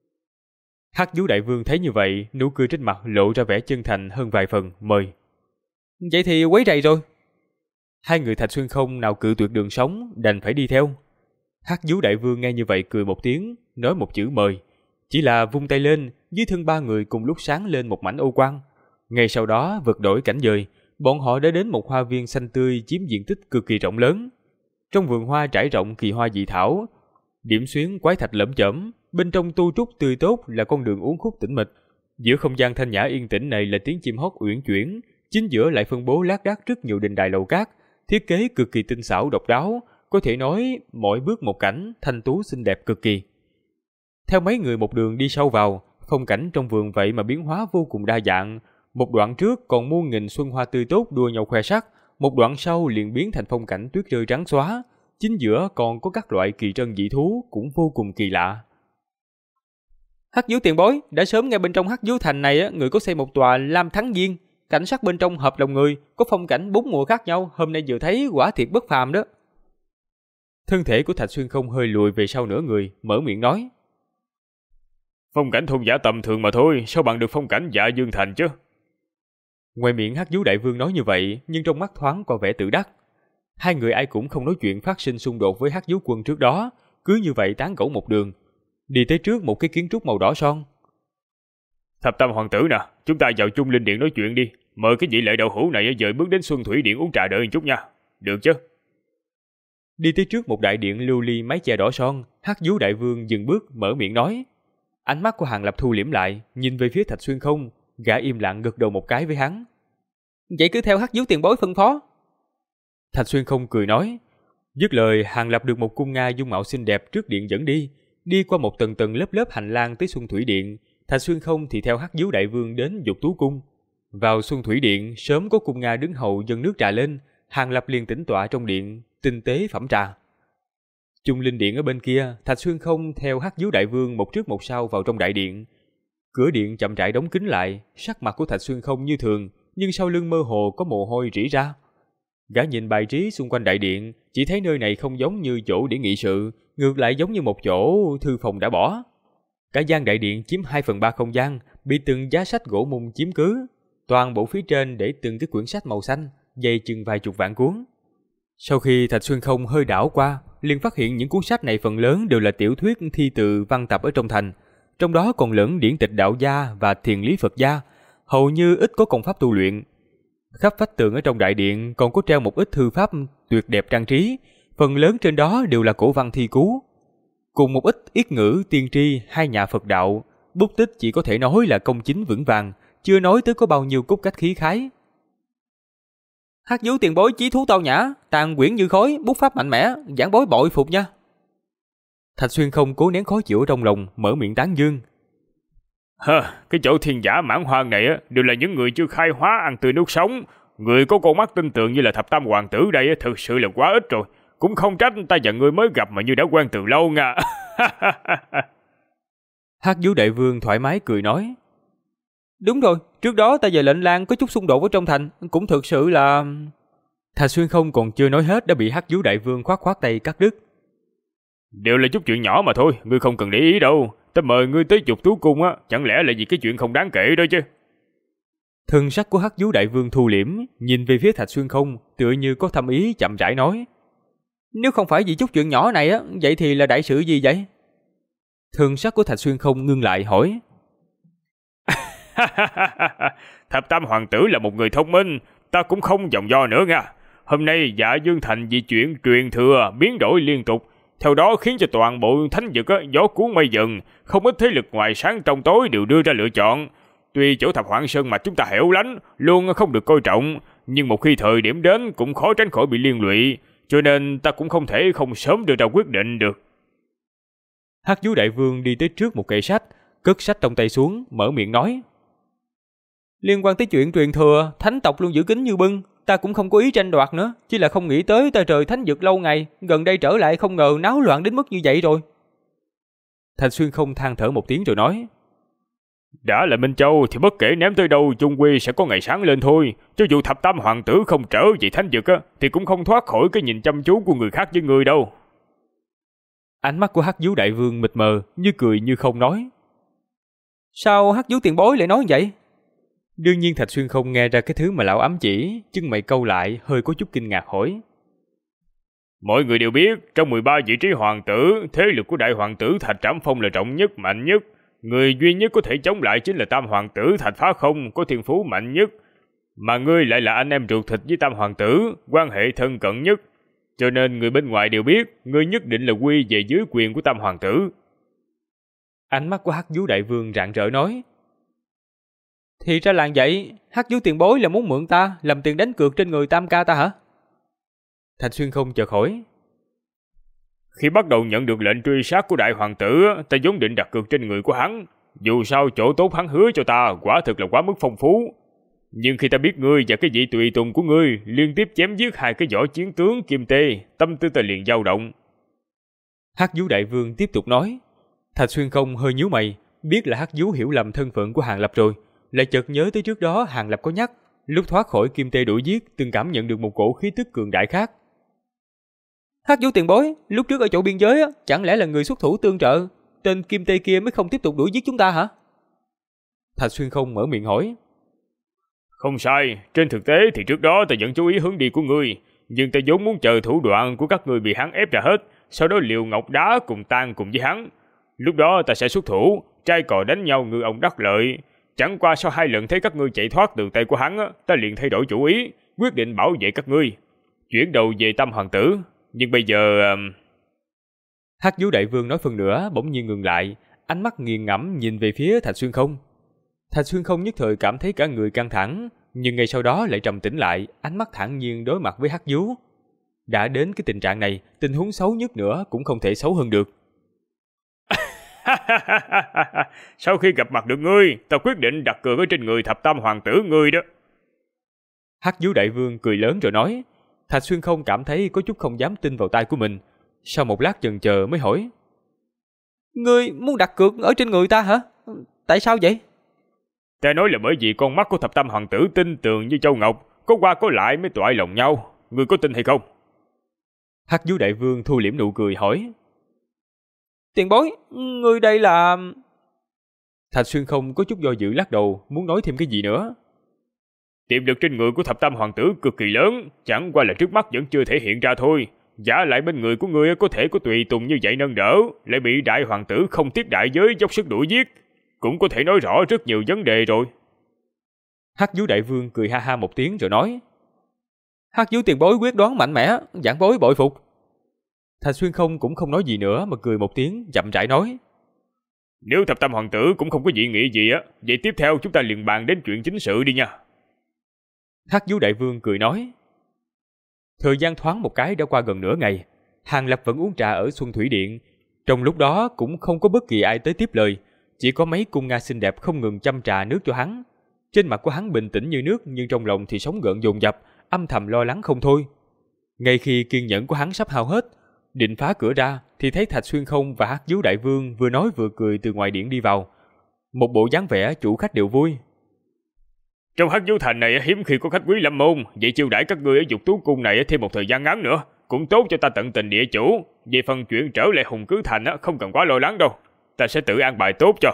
Hắc Vũ Đại Vương thấy như vậy, nụ cười trên mặt lộ ra vẻ chân thành hơn vài phần, mời. Vậy thì quấy rầy rồi. Hai người Thạch Xuyên Không nào cự tuyệt đường sống, đành phải đi theo. Hắc Vũ Đại Vương nghe như vậy cười một tiếng, nói một chữ mời. Chỉ là vung tay lên, dưới thân ba người cùng lúc sáng lên một mảnh ô quang. Ngay sau đó vượt đổi cảnh dời, bọn họ đã đến một hoa viên xanh tươi chiếm diện tích cực kỳ rộng lớn. Trong vườn hoa trải rộng kỳ hoa dị thảo, điểm xuyến quái thạch lởm chởm, bên trong tu trúc tươi tốt là con đường uốn khúc tĩnh mịch. Giữa không gian thanh nhã yên tĩnh này là tiếng chim hót uyển chuyển, chính giữa lại phân bố lác đác rất nhiều đình đài lầu cát, thiết kế cực kỳ tinh xảo độc đáo, có thể nói mỗi bước một cảnh, thanh tú xinh đẹp cực kỳ. Theo mấy người một đường đi sâu vào, phong cảnh trong vườn vậy mà biến hóa vô cùng đa dạng. Một đoạn trước còn muôn nghìn xuân hoa tươi tốt đua nhau khoe sắc, một đoạn sau liền biến thành phong cảnh tuyết rơi trắng xóa, chính giữa còn có các loại kỳ trân dị thú cũng vô cùng kỳ lạ. Hắc Vũ tiền bối, đã sớm nghe bên trong Hắc Vũ Thành này người có xây một tòa Lam Thắng Viên, cảnh sắc bên trong hợp lòng người, có phong cảnh 4 mùa khác nhau, hôm nay vừa thấy quả thiệt bất phàm đó. Thân thể của Thạch Xuyên Không hơi lùi về sau nửa người, mở miệng nói. Phong cảnh thôn giả tầm thường mà thôi, sao bằng được phong cảnh Dạ Dương Thành chứ? Ngoài miệng Hắc Vũ Đại Vương nói như vậy, nhưng trong mắt thoáng qua vẻ tự đắc. Hai người ai cũng không nói chuyện phát sinh xung đột với Hắc Vũ Quân trước đó, cứ như vậy tán gẫu một đường, đi tới trước một cái kiến trúc màu đỏ son. Thập Tam Hoàng tử nè, chúng ta vào Trung Linh Điện nói chuyện đi, mời cái vị Lệ đạo hữu này dời bước đến Xuân Thủy Điện uống trà đợi một chút nha, được chứ? Đi tới trước một đại điện lưu ly mái che đỏ son, Hắc Vũ Đại Vương dừng bước mở miệng nói. Ánh mắt của Hàng Lập thu liễm lại, nhìn về phía Thạch Xuyên Không, gã im lặng gật đầu một cái với hắn. Vậy cứ theo Hắc Vũ tiền bối phân phó. Thạch Xuyên Không cười nói. Dứt lời, Hàng Lập được một cung Nga dung mạo xinh đẹp trước điện dẫn đi, đi qua một tầng tầng lớp lớp hành lang tới Xuân Thủy Điện. Thạch Xuyên Không thì theo Hắc Dấu Đại Vương đến Dục Tú Cung. Vào Xuân Thủy Điện, sớm có cung Nga đứng hầu dâng nước trà lên, Hàng Lập liền tĩnh tọa trong điện, tinh tế phẩm trà. Trung Linh Điện ở bên kia, Thạch Xuyên Không theo Hắc Dấu Đại Vương một trước một sau vào trong đại điện. Cửa điện chậm rãi đóng kín lại, sắc mặt của Thạch Xuyên Không như thường, nhưng sau lưng mơ hồ có mồ hôi rỉ ra. Gã nhìn bài trí xung quanh đại điện, chỉ thấy nơi này không giống như chỗ để nghị sự, ngược lại giống như một chỗ thư phòng đã bỏ. Cả gian đại điện chiếm 2/3 không gian, bị từng giá sách gỗ mung chiếm cứ. Toàn bộ phía trên để từng cái quyển sách màu xanh, dày chừng vài chục vạn cuốn. Sau khi Thạch Xuyên Không hơi đảo qua, liền phát hiện những cuốn sách này phần lớn đều là tiểu thuyết thi từ văn tập ở trong thành. Trong đó còn lẫn điển tịch đạo gia và thiền lý Phật gia, hầu như ít có công pháp tu luyện. Khắp vách tường ở trong đại điện còn có treo một ít thư pháp tuyệt đẹp trang trí, phần lớn trên đó đều là cổ văn thi cú. Cùng một ít yết ngữ tiên tri hai nhà Phật đạo, bút tích chỉ có thể nói là công chính vững vàng, chưa nói tới có bao nhiêu cốt cách khí khái. Hắc Dấu tiền bối chí thú tao nhã, tàn quyển như khói, bút pháp mạnh mẽ, giảng bối bội phục nha. Thạch Xuyên Không cố nén khó chịu ở trong lòng, mở miệng tán dương. Cái chỗ thiên giả mãn hoang này đều là những người chưa khai hóa ăn tươi nuốt sống. Người có con mắt tin tưởng như là Thập Tam Hoàng tử đây thực sự là quá ít rồi. Cũng không trách ta và người mới gặp mà như đã quen từ lâu nha. Hắc Dấu Đại Vương thoải mái cười nói. Đúng rồi, trước đó ta và lệnh lang có chút xung đột ở trong thành, cũng thực sự là... Thạch Xuyên Không còn chưa nói hết đã bị Hắc Dấu Đại Vương khoát khoát tay cắt đứt. Đều là chút chuyện nhỏ mà thôi, ngươi không cần để ý đâu. Ta mời ngươi tới Dục Tú Cung chẳng lẽ là vì cái chuyện không đáng kể đó chứ. Thân sắc của Hắc Dấu Đại Vương thu liễm, nhìn về phía Thạch Xuyên Không, tựa như có thâm ý chậm rãi nói. Nếu không phải vì chút chuyện nhỏ này vậy thì là đại sự gì vậy? Thân sắc của Thạch Xuyên Không ngưng lại hỏi. Thập Tam Hoàng tử là một người thông minh, ta cũng không vòng vo nữa nha. Hôm nay Dạ Dương Thành vì chuyện truyền thừa biến đổi liên tục, theo đó khiến cho toàn bộ thánh vực gió cuốn mây dần, không ít thế lực ngoài sáng trong tối đều đưa ra lựa chọn. Tuy chỗ Thập Hoang Sơn mà chúng ta hẻo lánh, luôn không được coi trọng, nhưng một khi thời điểm đến cũng khó tránh khỏi bị liên lụy, cho nên ta cũng không thể không sớm đưa ra quyết định được. Hắc Dấu Đại Vương đi tới trước một kệ sách, cất sách trong tay xuống, mở miệng nói. Liên quan tới chuyện truyền thừa, thánh tộc luôn giữ kín như bưng, ta cũng không có ý tranh đoạt nữa, chỉ là không nghĩ tới ta rời thánh vực lâu ngày, gần đây trở lại không ngờ náo loạn đến mức như vậy rồi. Thạch Xuyên Không than thở một tiếng rồi nói. Đã là Minh Châu thì bất kể ném tới đâu chung quy sẽ có ngày sáng lên thôi. Cho dù Thập Tam Hoàng tử không trở về thánh vực thì cũng không thoát khỏi cái nhìn chăm chú của người khác với người đâu. Ánh mắt của Hắc Dấu Đại Vương mịt mờ, như cười như không nói. Sao Hắc Dấu tiền bối lại nói vậy? Đương nhiên Thạch Xuyên Không nghe ra cái thứ mà lão ám chỉ, chân mày câu lại, hơi có chút kinh ngạc hỏi. Mọi người đều biết, trong 13 vị trí hoàng tử, thế lực của đại hoàng tử Thạch Trảm Phong là trọng nhất, mạnh nhất. Người duy nhất có thể chống lại chính là Tam Hoàng tử Thạch Phá Không, có thiên phú mạnh nhất. Mà ngươi lại là anh em ruột thịt với Tam Hoàng tử, quan hệ thân cận nhất. Cho nên người bên ngoài đều biết, ngươi nhất định là quy về dưới quyền của Tam Hoàng tử. Ánh mắt của Hắc Dấu Đại Vương rạng rỡ nói. Thì ra là vậy, Hắc Dấu tiền bối là muốn mượn ta, làm tiền đánh cược trên người Tam ca ta hả? Thạch Xuyên Không chợt hỏi. Khi bắt đầu nhận được lệnh truy sát của đại hoàng tử, ta vốn định đặt cược trên người của hắn. Dù sao chỗ tốt hắn hứa cho ta quả thực là quá mức phong phú. Nhưng khi ta biết ngươi và cái vị tùy tùng của ngươi liên tiếp chém giết hai cái võ chiến tướng Kim Tê, tâm tư ta liền dao động. Hắc Dấu Đại Vương tiếp tục nói. Thạch Xuyên Không hơi nhíu mày, biết là Hắc Dấu hiểu lầm thân phận của Hàng Lập rồi, lại chợt nhớ tới trước đó Hàng Lập có nhắc, lúc thoát khỏi Kim Tê đuổi giết từng cảm nhận được một cổ khí tức cường đại khác. Hắc Dấu tiền bối, lúc trước ở chỗ biên giới chẳng lẽ là người xuất thủ tương trợ, tên Kim Tê kia mới không tiếp tục đuổi giết chúng ta hả? Thạch Xuyên Không mở miệng hỏi. Không sai, trên thực tế thì trước đó ta vẫn chú ý hướng đi của ngươi, nhưng ta vốn muốn chờ thủ đoạn của các ngươi bị hắn ép ra hết, sau đó liều ngọc đá cùng tan cùng với hắn. Lúc đó ta sẽ xuất thủ, trai cò đánh nhau ngư ông đắc lợi. Chẳng qua sau 2 lần thấy các ngươi chạy thoát từ tay của hắn, ta liền thay đổi chủ ý, quyết định bảo vệ các ngươi, chuyển đầu về Tam Hoàng tử. Nhưng bây giờ... Hắc Dấu Đại Vương nói phần nữa bỗng nhiên ngừng lại, ánh mắt nghiền ngẫm nhìn về phía Thạch Xuyên Không. Thạch Xuyên Không nhất thời cảm thấy cả người căng thẳng, nhưng ngay sau đó lại trầm tĩnh lại, ánh mắt thản nhiên đối mặt với Hắc Dấu. Đã đến cái tình trạng này, tình huống xấu nhất nữa cũng không thể xấu hơn được. Sau khi gặp mặt được ngươi, ta quyết định đặt cược ở trên người thập tam hoàng tử ngươi đó. Hắc Vũ Đại Vương cười lớn rồi nói. Thạch Xuyên Không cảm thấy có chút không dám tin vào tai của mình. Sau một lát chần chờ mới hỏi. Ngươi muốn đặt cược ở trên người ta hả? Tại sao vậy? Ta nói là bởi vì con mắt của thập tam hoàng tử tinh tường như châu ngọc, có qua có lại mới toại lòng nhau. Ngươi có tin hay không? Hắc Vũ Đại Vương thu liễm nụ cười hỏi. Tiền bối, ngươi đây là... Thạch Xuyên Không có chút do dự lắc đầu, muốn nói thêm cái gì nữa. Tiềm lực trên người của thập tam hoàng tử cực kỳ lớn, chẳng qua là trước mắt vẫn chưa thể hiện ra thôi. Giả lại bên người của ngươi có thể có tùy tùng như vậy nâng đỡ, lại bị đại hoàng tử không tiếc đại giới dốc sức đuổi giết, cũng có thể nói rõ rất nhiều vấn đề rồi. Hắc Vũ Đại Vương cười ha ha một tiếng rồi nói. Hắc Vũ tiền bối quyết đoán mạnh mẽ, giảng bối bội phục. Thạch Xuyên Không cũng không nói gì nữa mà cười một tiếng, chậm rãi nói. Nếu thập tam hoàng tử cũng không có dị nghị gì á, vậy tiếp theo chúng ta liền bàn đến chuyện chính sự đi nha. Hắc Vũ Đại Vương cười nói. Thời gian thoáng một cái đã qua gần nửa ngày, Hàng Lập vẫn uống trà ở Xuân Thủy Điện. Trong lúc đó cũng không có bất kỳ ai tới tiếp lời, chỉ có mấy cung nga xinh đẹp không ngừng chăm trà nước cho hắn. Trên mặt của hắn bình tĩnh như nước, nhưng trong lòng thì sóng gợn dồn dập, âm thầm lo lắng không thôi. Ngay khi kiên nhẫn của hắn sắp hao hết, định phá cửa ra thì thấy Thạch Xuyên Không và Hắc Vũ Đại Vương vừa nói vừa cười từ ngoài điện đi vào. Một bộ dáng vẻ chủ khách đều vui. Trong Hắc Vũ Thành này hiếm khi có khách quý lâm môn, vậy chiêu đãi các ngươi ở Dục Tú Cung này thêm một thời gian ngắn nữa, cũng tốt cho ta tận tình địa chủ. Về phần chuyện trở lại Hùng Cứ Thành không cần quá lo lắng đâu, ta sẽ tự an bài tốt cho.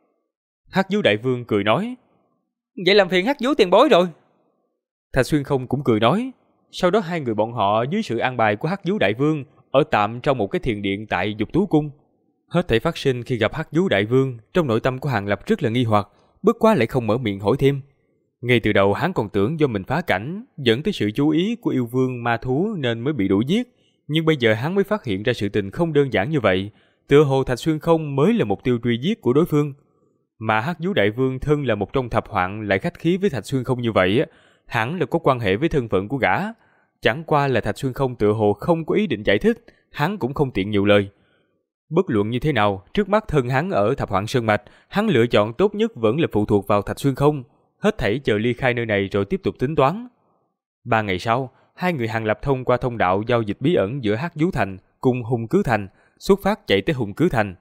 Hắc Vũ Đại Vương cười nói. Vậy làm phiền Hắc Vũ tiền bối rồi. Thạch Xuyên Không cũng cười nói. Sau đó hai người bọn họ dưới sự an bài của Hắc Vũ Đại Vương ở tạm trong một cái thiền điện tại Dục Tú Cung. Hết thảy phát sinh khi gặp Hắc Vũ Đại Vương, trong nội tâm của Hàng Lập rất là nghi hoặc, bất quá lại không mở miệng hỏi thêm. Ngay từ đầu hắn còn tưởng do mình phá cảnh dẫn tới sự chú ý của yêu vương ma thú nên mới bị đuổi giết, nhưng bây giờ hắn mới phát hiện ra sự tình không đơn giản như vậy. Tựa hồ Thạch Xuyên Không mới là mục tiêu truy giết của đối phương, mà Hắc Vũ Đại Vương thân là một trong thập hoạn lại khách khí với Thạch Xuyên Không như vậy, hẳn là có quan hệ với thân phận của gã. Chẳng qua là Thạch Xuyên Không tựa hồ không có ý định giải thích, hắn cũng không tiện nhiều lời. Bất luận như thế nào, trước mắt thân hắn ở thập hoạn sơn mạch, hắn lựa chọn tốt nhất vẫn là phụ thuộc vào Thạch Xuyên Không. Hết thảy chờ ly khai nơi này rồi tiếp tục tính toán. 3 ngày sau, hai người Hàng Lập thông qua thông đạo giao dịch bí ẩn giữa Hắc Vũ Thành cùng Hùng Cứ Thành, xuất phát chạy tới Hùng Cứ Thành.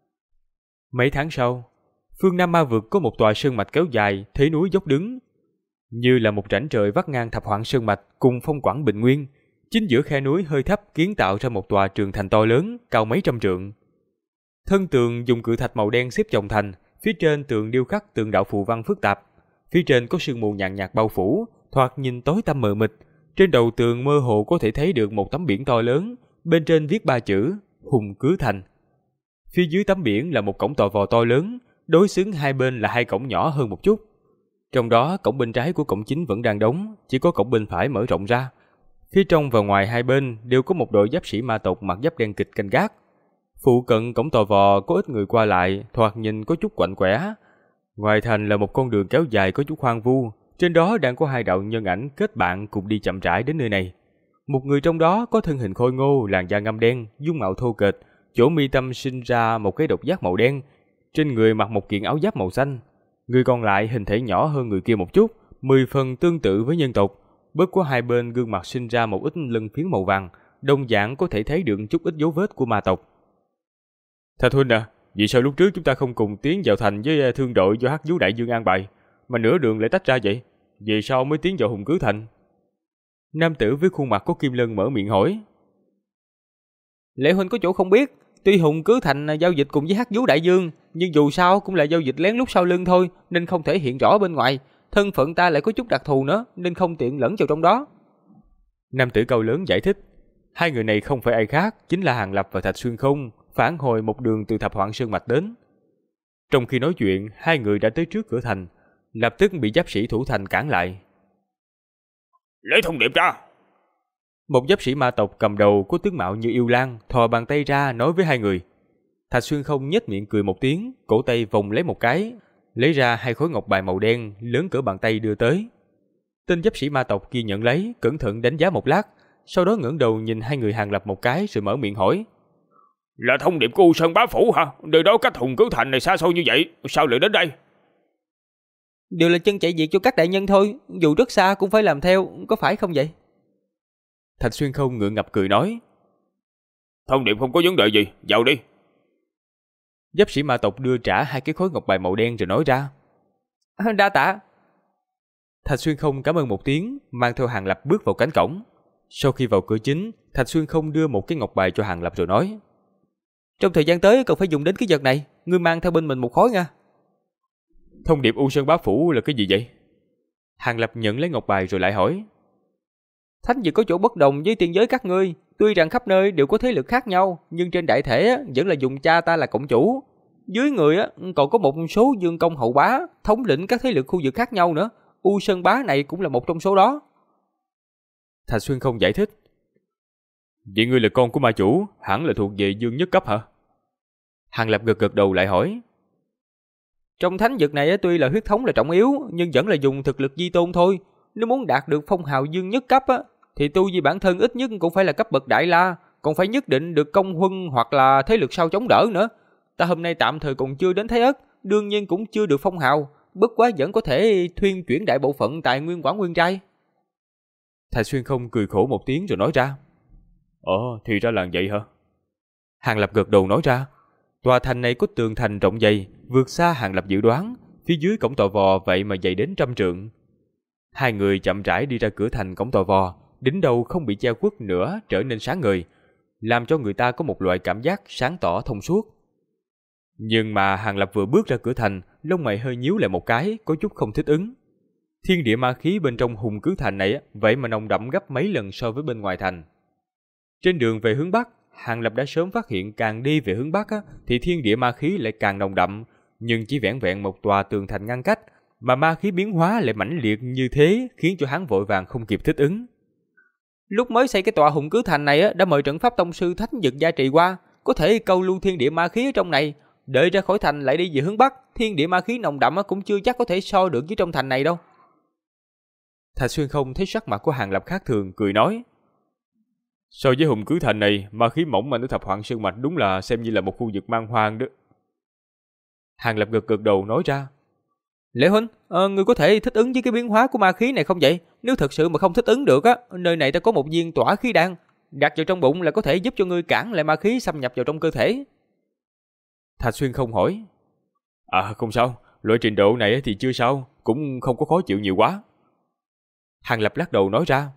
Mấy tháng sau, phương Nam Ma Vực có một tòa sơn mạch kéo dài, thế núi dốc đứng, như là một rãnh trời vắt ngang thập hoạn sơn mạch cùng phong quảng bình nguyên. Chính giữa khe núi hơi thấp kiến tạo ra một tòa trường thành to lớn, cao mấy trăm trượng. Thân tường dùng cự thạch màu đen xếp chồng thành, phía trên tường điêu khắc tượng đạo phù văn phức tạp. Phía trên có sương mù nhàn nhạt bao phủ, thoạt nhìn tối tăm mờ mịt. Trên đầu tường mơ hồ có thể thấy được một tấm biển to lớn, bên trên viết 3 chữ Hùng Cứ Thành. Phía dưới tấm biển là một cổng tò vò to lớn, đối xứng hai bên là 2 cổng nhỏ hơn một chút. Trong đó cổng bên trái của cổng chính vẫn đang đóng, chỉ có cổng bên phải mở rộng ra. Phía trong và ngoài hai bên đều có một đội giáp sĩ ma tộc mặc giáp đen kịch canh gác. Phụ cận cổng tò vò có ít người qua lại, thoạt nhìn có chút quạnh quẻ. Ngoài thành là một con đường kéo dài có chút hoang vu, trên đó đang có 2 đạo nhân ảnh kết bạn cùng đi chậm rãi đến nơi này. Một người trong đó có thân hình khôi ngô, làn da ngăm đen, dung mạo thô kệch, chỗ mi tâm sinh ra một cái độc giác màu đen, trên người mặc một kiện áo giáp màu xanh. Người còn lại hình thể nhỏ hơn người kia một chút, 10 phần tương tự với nhân tộc, bất quá hai bên gương mặt sinh ra một ít lân phiến màu vàng, đồng dạng có thể thấy được chút ít dấu vết của ma tộc. Thạch huynh à, vì sao lúc trước chúng ta không cùng tiến vào thành với thương đội do Hắc Vũ Đại Dương an bài, mà nửa đường lại tách ra vậy? Vì sao mới tiến vào Hùng Cứ Thành? Nam tử với khuôn mặt có kim lân mở miệng hỏi. Lệ huynh có chỗ không biết, tuy Hùng Cứ Thành giao dịch cùng với Hắc Vũ Đại Dương, nhưng dù sao cũng là giao dịch lén lút sau lưng thôi, nên không thể hiện rõ bên ngoài. Thân phận ta lại có chút đặc thù nữa, nên không tiện lẫn vào trong đó. Nam tử cao lớn giải thích. Hai người này không phải ai khác, chính là Hàng Lập và Thạch Xuyên Không, phản hồi một đường từ thập hoạn sơn mạch đến. Trong khi nói chuyện, hai người đã tới trước cửa thành, lập tức bị giáp sĩ thủ thành cản lại. Lấy thông điệp ra. Một giáp sĩ ma tộc cầm đầu có tướng mạo như yêu lang, thò bàn tay ra nói với hai người. Thạch Xuyên Không nhếch miệng cười một tiếng, cổ tay vòng lấy một cái, lấy ra 2 khối ngọc bài màu đen lớn cỡ bàn tay đưa tới. Tên giáp sĩ ma tộc kia nhận lấy, cẩn thận đánh giá một lát, sau đó ngẩng đầu nhìn hai người Hàng Lập một cái rồi mở miệng hỏi. Là thông điệp của U Sơn bá phủ hả? Nơi đó cách Hùng Cứ Thành này xa xôi như vậy, sao lại đến đây? Đều là chân chạy việc cho các đại nhân thôi, dù rất xa cũng phải làm theo, có phải không vậy? Thạch Xuyên Không ngượng ngập cười nói. Thông điệp không có vấn đề gì, vào đi. Giáp sĩ ma tộc đưa trả hai cái khối ngọc bài màu đen rồi nói ra. Đa tạ. Thạch Xuyên Không cảm ơn một tiếng, mang theo Hàng Lập bước vào cánh cổng. Sau khi vào cửa chính, Thạch Xuyên Không đưa một cái ngọc bài cho Hàng Lập rồi nói. Trong thời gian tới cần phải dùng đến cái vật này, ngươi mang theo bên mình một khối nha. Thông điệp U Sơn bá phủ là cái gì vậy? Hàng Lập nhận lấy ngọc bài rồi lại hỏi. Thánh vực có chỗ bất đồng với tiên giới các ngươi, tuy rằng khắp nơi đều có thế lực khác nhau, nhưng trên đại thể vẫn là dùng cha ta là cộng chủ. Dưới người còn có một số dương công hậu bá, thống lĩnh các thế lực khu vực khác nhau nữa. U Sơn bá này cũng là một trong số đó. Thạch Xuyên Không giải thích. Vậy ngươi là con của ma chủ, hẳn là thuộc về dương nhất cấp hả? Hàng Lập gật gật đầu lại hỏi. Trong thánh vực này tuy là huyết thống là trọng yếu, nhưng vẫn là dùng thực lực di tôn thôi. Nếu muốn đạt được phong hào dương nhất cấp thì tu vi bản thân ít nhất cũng phải là cấp bậc đại la, còn phải nhất định được công huân hoặc là thế lực sau chống đỡ nữa. Ta hôm nay tạm thời còn chưa đến Thái Ất, đương nhiên cũng chưa được phong hào, bất quá vẫn có thể thuyên chuyển đại bộ phận tài nguyên quản nguyên trai. Thạch Xuyên Không cười khổ một tiếng rồi nói ra. Thì ra là vậy hả? Hàng Lập gật đầu nói ra. Tòa thành này có tường thành rộng dày, vượt xa Hàng Lập dự đoán, phía dưới cổng tò vò vậy mà dày đến 100 trượng. Hai người chậm rãi đi ra cửa thành cổng tò vò, đỉnh đầu không bị che khuất nữa trở nên sáng ngời, làm cho người ta có một loại cảm giác sáng tỏ thông suốt. Nhưng mà Hàng Lập vừa bước ra cửa thành, lông mày hơi nhíu lại một cái, có chút không thích ứng. Thiên địa ma khí bên trong Hùng Cứ Thành này vậy mà nồng đậm gấp mấy lần so với bên ngoài thành. Trên đường về hướng Bắc, Hàng Lập đã sớm phát hiện càng đi về hướng Bắc thì thiên địa ma khí lại càng nồng đậm, nhưng chỉ vẻn vẹn một tòa tường thành ngăn cách, mà ma khí biến hóa lại mãnh liệt như thế khiến cho hắn vội vàng không kịp thích ứng. Lúc mới xây cái tòa Hùng Cứ Thành này đã mời trận pháp tông sư thánh vực gia trì qua, có thể câu lưu thiên địa ma khí ở trong này. Đợi ra khỏi thành lại đi về hướng Bắc, thiên địa ma khí nồng đậm cũng chưa chắc có thể so được với trong thành này đâu. Thạch Xuyên Không thấy sắc mặt của Hàng Lập khác thường, cười nói. So với Hùng Cứ Thành này, ma khí mỏng manh ở Thập Hoạn Sơn Mạch đúng là xem như là một khu vực man hoang đó. Hàng Lập gật gật đầu nói ra. Lệ huynh, ngươi có thể thích ứng với cái biến hóa của ma khí này không vậy? Nếu thật sự mà không thích ứng được nơi này ta có một viên tỏa khí đan, đặt vào trong bụng là có thể giúp cho ngươi cản lại ma khí xâm nhập vào trong cơ thể. Thạch Xuyên Không hỏi. Không sao, loại trình độ này thì chưa sao, cũng không có khó chịu nhiều quá. Hàng Lập lắc đầu nói ra.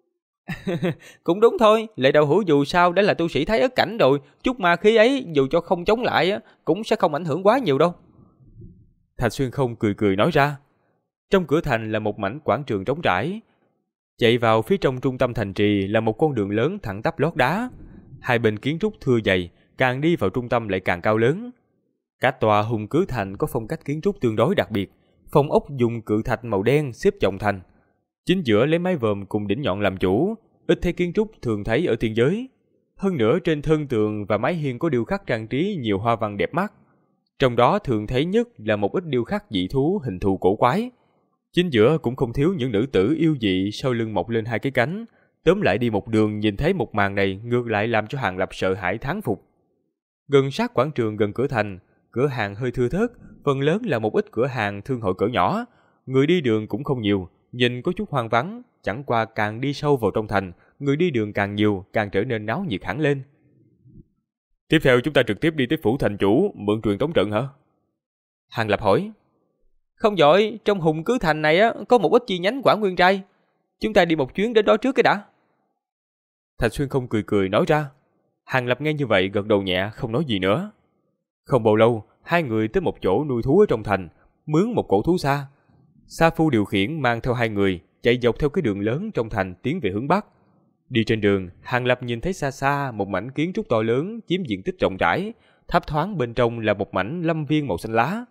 Cũng đúng thôi, Lệ đạo hữu dù sao đã là tu sĩ Thái Ất cảnh rồi, chút ma khí ấy dù cho không chống lại cũng sẽ không ảnh hưởng quá nhiều đâu. Thạch Xuyên Không cười cười nói ra. Trong cửa thành là một mảnh quảng trường trống trải. Chạy vào phía trong trung tâm thành trì là một con đường lớn thẳng tắp lót đá. Hai bên kiến trúc thưa dày, càng đi vào trung tâm lại càng cao lớn. Cả tòa Hùng Cứ Thành có phong cách kiến trúc tương đối đặc biệt. Phòng ốc dùng cự thạch màu đen xếp chồng thành. Chính giữa lấy mái vòm cùng đỉnh nhọn làm chủ, ít thấy kiến trúc thường thấy ở tiên giới. Hơn nữa trên thân tường và mái hiên có điêu khắc trang trí nhiều hoa văn đẹp mắt. Trong đó thường thấy nhất là một ít điêu khắc dị thú hình thù cổ quái. Chính giữa cũng không thiếu những nữ tử yêu dị sau lưng mọc lên hai cái cánh. Tóm lại đi một đường nhìn thấy một màn này ngược lại làm cho Hàng Lập sợ hãi thán phục. Gần sát quảng trường gần cửa thành, cửa hàng hơi thưa thớt, phần lớn là một ít cửa hàng thương hội cỡ nhỏ. Người đi đường cũng không nhiều, nhìn có chút hoang vắng, chẳng qua càng đi sâu vào trong thành, người đi đường càng nhiều, càng trở nên náo nhiệt hẳn lên. Tiếp theo chúng ta trực tiếp đi tới phủ thành chủ, mượn truyền tống trận hả? Hàng Lập hỏi. Không vội, trong Hùng Cứ Thành này có một ít chi nhánh quản nguyên trai. Chúng ta đi một chuyến đến đó trước cái đã. Thạch Xuyên Không cười cười nói ra. Hàng Lập nghe như vậy gật đầu nhẹ, không nói gì nữa. Không bao lâu, hai người tới một chỗ nuôi thú ở trong thành, mướn một cổ thú xa. Sa Phu điều khiển mang theo hai người, chạy dọc theo cái đường lớn trong thành tiến về hướng Bắc. Đi trên đường, Hàng Lập nhìn thấy xa xa một mảnh kiến trúc to lớn chiếm diện tích rộng rãi, thấp thoáng bên trong là một mảnh lâm viên màu xanh lá.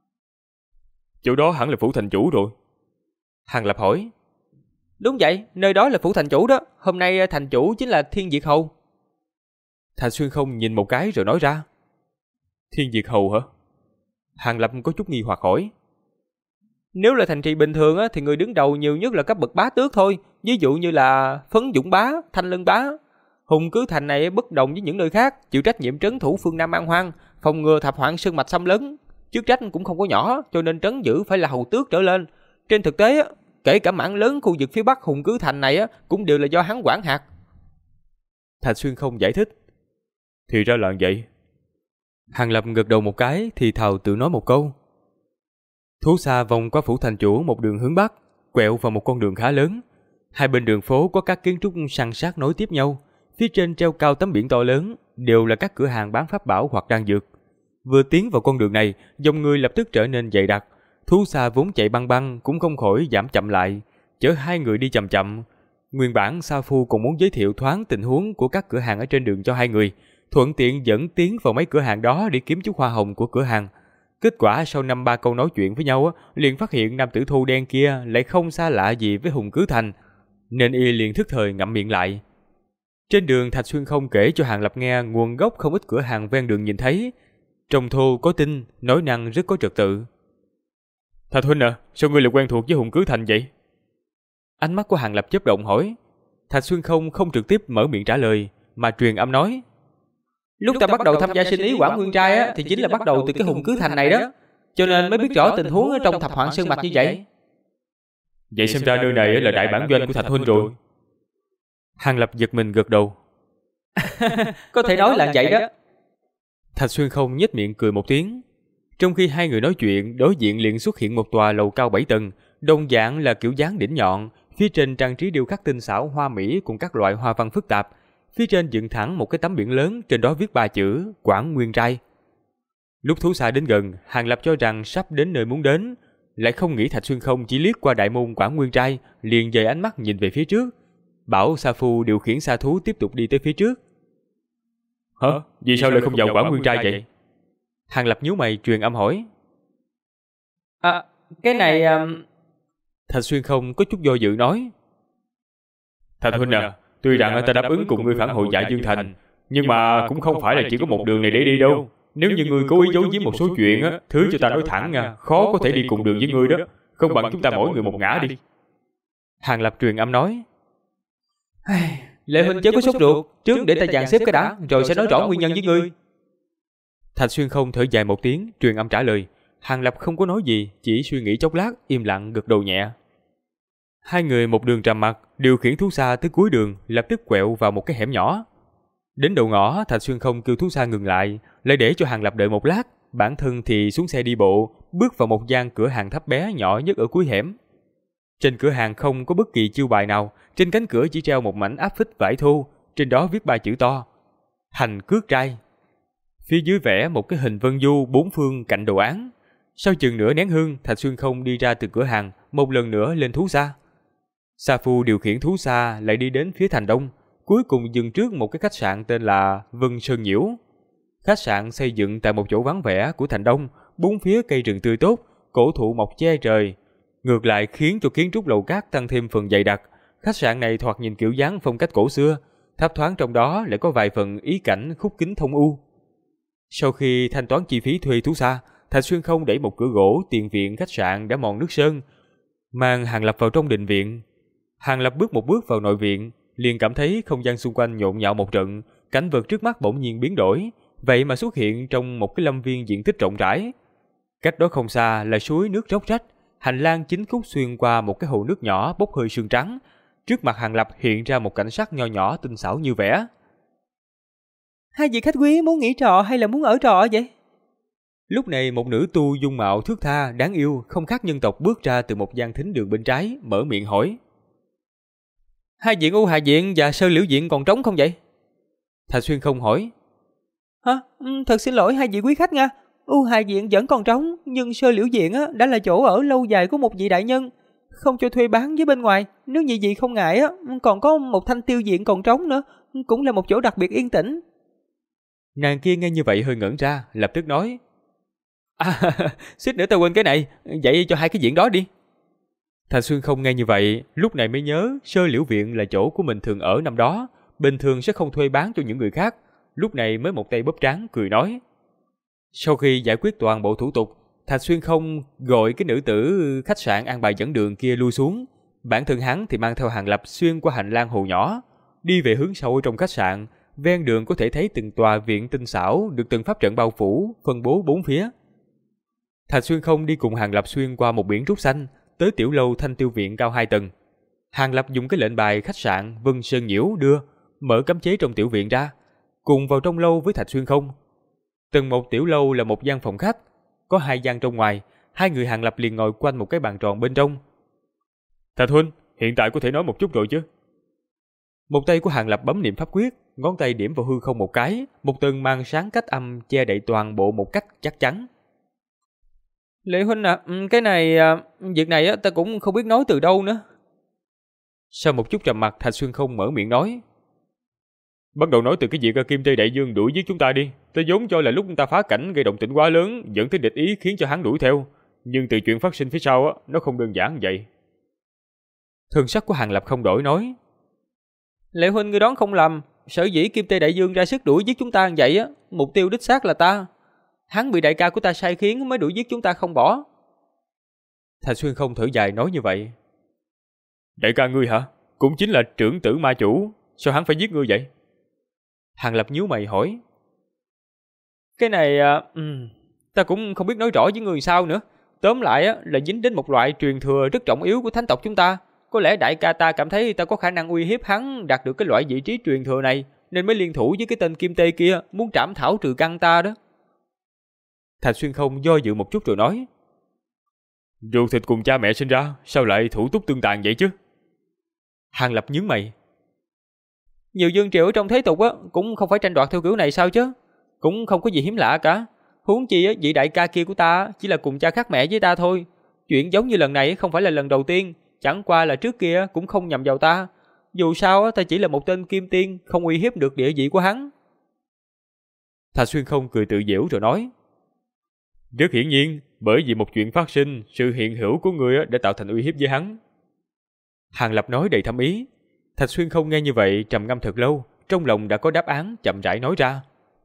Chỗ đó hẳn là phủ thành chủ rồi. Hàng Lập hỏi. Đúng vậy, nơi đó là phủ thành chủ đó, hôm nay thành chủ chính là Thiên Diệt Hầu. Thạch Xuyên Không nhìn một cái rồi nói ra. Thiên Diệt Hầu hả? Hàng Lập có chút nghi hoặc hỏi. Nếu là thành trì bình thường á, thì người đứng đầu nhiều nhất là cấp bậc bá tước thôi. Ví dụ như là Phấn Dũng bá, Thanh Lân bá. Hùng Cứ Thành này bất đồng với những nơi khác, chịu trách nhiệm trấn thủ phương Nam An Hoang, phòng ngừa thập hoạn sơn mạch xâm lấn. Chức trách cũng không có nhỏ, cho nên trấn giữ phải là hầu tước trở lên. Trên thực tế á, kể cả mảng lớn khu vực phía bắc Hùng Cứ Thành này á, cũng đều là do hắn quản hạt. Thạch Xuyên Không giải thích. Thì ra là vậy. Hàng Lập gật đầu một cái thì thào tự nói một câu. Thú xa vòng qua phủ thành chủ một đường hướng bắc, quẹo vào một con đường khá lớn. Hai bên đường phố có các kiến trúc san sát nối tiếp nhau. Phía trên treo cao tấm biển to lớn, đều là các cửa hàng bán pháp bảo hoặc đan dược. Vừa tiến vào con đường này, dòng người lập tức trở nên dày đặc. Thú xa vốn chạy băng băng cũng không khỏi giảm chậm lại, chở hai người đi chậm chậm. Nguyên bản Sa Phu còn muốn giới thiệu thoáng tình huống của các cửa hàng ở trên đường cho hai người, thuận tiện dẫn tiến vào mấy cửa hàng đó để kiếm chút hoa hồng của cửa hàng. Kết quả sau 5-3 câu nói chuyện với nhau, liền phát hiện nam tử thu đen kia lại không xa lạ gì với Hùng Cứ Thành, nên y liền thức thời ngậm miệng lại. Trên đường Thạch Xuyên Không kể cho Hàng Lập nghe nguồn gốc không ít cửa hàng ven đường nhìn thấy, trông thô có tinh, nói năng rất có trật tự. Thạch huynh à, sao ngươi lại quen thuộc với Hùng Cứ Thành vậy? Ánh mắt của Hàng Lập chớp động hỏi. Thạch Xuyên Không không trực tiếp mở miệng trả lời, mà truyền âm nói. Lúc ta bắt đầu tham gia sinh ý Quảng Nguyên Trai á, thì chính là bắt đầu từ cái Hùng Cứ Thành này đó, cho nên mới biết rõ tình huống ở trong thập hoạn sơn mạch như vậy. Vậy xem ra nơi này là đại bản doanh của Thạch huynh rồi. Hàng Lập giật mình gật đầu. Có thể nói là vậy đó. Thạch Xuyên Không nhếch miệng cười một tiếng. Trong khi hai người nói chuyện, đối diện liền xuất hiện một tòa lầu cao 7 tầng, đồng dạng là kiểu dáng đỉnh nhọn, phía trên trang trí điêu khắc tinh xảo hoa mỹ cùng các loại hoa văn phức tạp. Phía trên dựng thẳng một cái tấm biển lớn, trên đó viết 3 chữ Quảng Nguyên Trai. Lúc thú xa đến gần, Hàng Lập cho rằng sắp đến nơi muốn đến, lại không nghĩ Thạch Xuyên Không chỉ liếc qua đại môn Quảng Nguyên Trai, liền dời ánh mắt nhìn về phía trước, bảo Sa Phu điều khiển sa thú tiếp tục đi tới phía trước. Hả? Vì sao lại không vào Quảng Nguyên Trai vậy? Hàng Lập nhíu mày truyền âm hỏi. Cái này... Thạch Xuyên Không có chút do dự nói. Thạch huynh à, tuy rằng ta đáp ứng cùng ngươi phản hồi Dạ Dương Thành, nhưng mà cũng không phải là chỉ có một đường này để đi đâu. Nếu như ngươi cố ý giấu giếm một số chuyện á, thứ cho ta nói thẳng nha, khó có thể đi cùng đường với ngươi đó. Không bằng chúng ta mỗi người một ngã đi. Hàng Lập truyền âm nói. Lệ huynh chớ có sốt ruột, trước để ta dàn xếp cái đã, rồi sẽ nói rõ nguyên nhân với ngươi. Thạch Xuyên Không thở dài một tiếng, truyền âm trả lời. Hàng Lập không có nói gì, chỉ suy nghĩ chốc lát, im lặng gật đầu nhẹ. Hai người một đường trầm mặc, điều khiển thú xa tới cuối đường, lập tức quẹo vào một cái hẻm nhỏ. Đến đầu ngõ, Thạch Xuyên Không kêu thú xa ngừng lại, lại để cho Hàng Lập đợi một lát, bản thân thì xuống xe đi bộ, bước vào một gian cửa hàng thấp bé nhỏ nhất ở cuối hẻm. Trên cửa hàng không có bất kỳ chiêu bài nào, trên cánh cửa chỉ treo một mảnh áp phích vải thô, trên đó viết 3 chữ to: Hành Cước Trai. Phía dưới vẽ một cái hình vân du 4 phương cạnh đồ án. Sau chừng nửa nén hương, Thạch Xuyên Không đi ra từ cửa hàng, một lần nữa lên thú xa. Sa Phu điều khiển thú xa lại đi đến phía thành đông, cuối cùng dừng trước một cái khách sạn tên là Vân Sơn Nhiễu. Khách sạn xây dựng tại một chỗ vắng vẻ của thành đông, bốn phía cây rừng tươi tốt, cổ thụ mọc che trời, ngược lại khiến cho kiến trúc lầu cát tăng thêm phần dày đặc. Khách sạn này thoạt nhìn kiểu dáng phong cách cổ xưa, thấp thoáng trong đó lại có vài phần ý cảnh khúc kính thông u. Sau khi thanh toán chi phí thuê thú xa, Thạch Xuyên Không đẩy một cửa gỗ tiền viện khách sạn đã mòn nước sơn, mang Hàng Lập vào trong đình viện. Hàng Lập bước một bước vào nội viện, liền cảm thấy không gian xung quanh nhộn nhạo một trận, cảnh vật trước mắt bỗng nhiên biến đổi, vậy mà xuất hiện trong một cái lâm viên diện tích rộng rãi. Cách đó không xa là suối nước róc rách, hành lang chính khúc xuyên qua một cái hồ nước nhỏ bốc hơi sương trắng. Trước mặt Hàng Lập hiện ra một cảnh sắc nho nhỏ tinh xảo như vẽ. Hai vị khách quý muốn nghỉ trọ hay là muốn ở trọ vậy? Lúc này một nữ tu dung mạo thước tha, đáng yêu, không khác nhân tộc bước ra từ một gian thính đường bên trái, mở miệng hỏi. Hai viện U Hà Viện và Sơ Liễu Viện còn trống không vậy? Thạch Xuyên Không hỏi. Hả? Thật xin lỗi hai vị quý khách nha. U Hà Viện vẫn còn trống, nhưng Sơ Liễu Viện đã là chỗ ở lâu dài của một vị đại nhân, không cho thuê bán với bên ngoài. Nếu như vị không ngại còn có một Thanh Tiêu Viện còn trống nữa, cũng là một chỗ đặc biệt yên tĩnh. Nàng kia nghe như vậy hơi ngẩn ra, lập tức nói. Suýt nữa ta quên cái này, vậy cho hai cái viện đó đi. Thạch Xuyên Không nghe như vậy, lúc này mới nhớ Sơ Liễu Viện là chỗ của mình thường ở năm đó, bình thường sẽ không thuê bán cho những người khác. Lúc này mới một tay bóp trán cười nói. Sau khi giải quyết toàn bộ thủ tục, Thạch Xuyên Không gọi cái nữ tử khách sạn an bài dẫn đường kia lui xuống. Bản thân hắn thì mang theo Hàng Lập xuyên qua hành lang hồ nhỏ, đi về hướng sâu trong khách sạn. Ven đường có thể thấy từng tòa viện tinh xảo được từng pháp trận bao phủ, phân bố bốn phía. Thạch Xuyên Không đi cùng Hàng Lập xuyên qua một biển trúc xanh, tới tiểu lâu Thanh Tiêu viện cao 2 tầng. Hàng Lập dùng cái lệnh bài khách sạn Vân Sơn Nhiễu đưa, mở cấm chế trong tiểu viện ra, cùng vào trong lâu với Thạch Xuyên Không. Tầng một tiểu lâu là một gian phòng khách, có 2 gian trong ngoài, 2 người Hàng Lập liền ngồi quanh một cái bàn tròn bên trong. Thạch huynh, hiện tại có thể nói một chút rồi chứ? Một tay của Hàng Lập bấm niệm pháp quyết, ngón tay điểm vào hư không một cái, một tầng màn sáng cách âm che đậy toàn bộ một cách chắc chắn. Lệ huynh cái này, việc này ta cũng không biết nói từ đâu nữa. Sau một chút trầm mặc, Thạch Xuyên Không mở miệng nói. Bắt đầu nói từ cái việc Kim Tây Đại Dương đuổi giết chúng ta đi. Ta vốn cho là lúc ta phá cảnh gây động tĩnh quá lớn, dẫn tới địch ý khiến cho hắn đuổi theo. Nhưng từ chuyện phát sinh phía sau nó không đơn giản vậy. Thần sắc của Hàng Lập không đổi nói. Lệ huynh ngươi đoán không lầm, sở dĩ Kim Tây Đại Dương ra sức đuổi giết chúng ta như vậy mục tiêu đích xác là ta. Hắn bị đại ca của ta sai khiến mới đuổi giết chúng ta không bỏ. Thạch Xuyên Không thở dài nói như vậy. Đại ca ngươi hả? Cũng chính là trưởng tử ma chủ, sao hắn phải giết ngươi vậy? Hàng Lập nhíu mày hỏi. Cái này ta cũng không biết nói rõ với người sao nữa. Tóm lại là dính đến một loại truyền thừa rất trọng yếu của thánh tộc chúng ta. Có lẽ đại ca ta cảm thấy ta có khả năng uy hiếp hắn đạt được cái loại vị trí truyền thừa này, nên mới liên thủ với cái tên Kim Tê kia, muốn trảm thảo trừ căn ta đó. Thạch Xuyên Không do dự một chút rồi nói. Ruột thịt cùng cha mẹ sinh ra, sao lại thủ túc tương tàn vậy chứ? Hàng Lập nhướng mày. Nhiều dương triều ở trong thế tục cũng không phải tranh đoạt theo kiểu này sao chứ? Cũng không có gì hiếm lạ cả. Huống chi vị đại ca kia của ta chỉ là cùng cha khác mẹ với ta thôi. Chuyện giống như lần này không phải là lần đầu tiên, chẳng qua là trước kia cũng không nhầm vào ta. Dù sao ta chỉ là một tên kim tiên, không uy hiếp được địa vị của hắn. Thạch Xuyên Không cười tự giễu rồi nói. Rất hiển nhiên, bởi vì một chuyện phát sinh, sự hiện hữu của ngươi đã tạo thành uy hiếp với hắn. Hàng Lập nói đầy thâm ý. Thạch Xuyên Không nghe như vậy trầm ngâm thật lâu, trong lòng đã có đáp án, chậm rãi nói ra.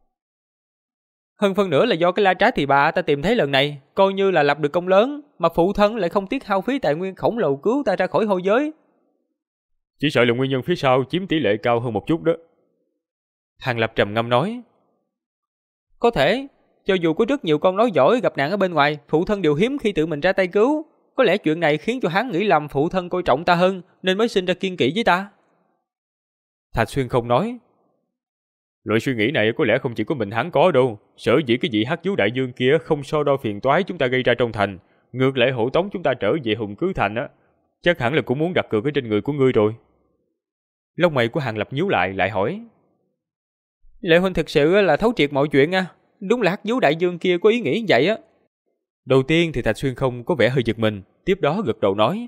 Hơn phân nửa là do cái la trá thì bà ta tìm thấy lần này, coi như là lập được công lớn, mà phụ thân lại không tiếc hao phí tài nguyên khổng lồ cứu ta ra khỏi hôi giới. Chỉ sợ là nguyên nhân phía sau chiếm tỷ lệ cao hơn một chút đó. Hàng Lập trầm ngâm nói. Có thể, cho dù có rất nhiều con nói giỏi gặp nạn ở bên ngoài, phụ thân đều hiếm khi tự mình ra tay cứu. Có lẽ chuyện này khiến cho hắn nghĩ lầm phụ thân coi trọng ta hơn, nên mới sinh ra kiên kỵ với ta. Thạch Xuyên Không nói. Loại suy nghĩ này có lẽ không chỉ có mình hắn có đâu. Sở dĩ cái vị Hắc Vũ Đại Dương kia không so đo phiền toái chúng ta gây ra trong thành, ngược lại hộ tống chúng ta trở về Hùng Cứ Thành chắc hẳn là cũng muốn đặt cược ở trên người của ngươi rồi. Lông mày của Hàng Lập nhíu lại hỏi. Lệ huynh thực sự là thấu triệt mọi chuyện Đúng là Hắc Vũ Đại Dương kia có ý nghĩ vậy Đầu tiên thì Thạch Xuyên Không có vẻ hơi giật mình, tiếp đó gật đầu nói.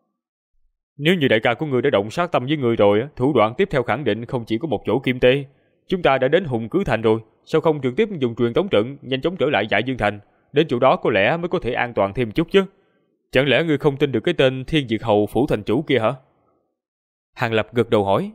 Nếu như đại ca của ngươi đã động sát tâm với ngươi rồi, thủ đoạn tiếp theo khẳng định không chỉ có một chỗ kim tê. Chúng ta đã đến Hùng Cứ Thành rồi, sao không trực tiếp dùng truyền tống trận nhanh chóng trở lại Dạ Dương Thành, đến chỗ đó có lẽ mới có thể an toàn thêm chút chứ. Chẳng lẽ ngươi không tin được cái tên Thiên Diệt Hầu phủ thành chủ kia hả? Hàng Lập gật đầu hỏi.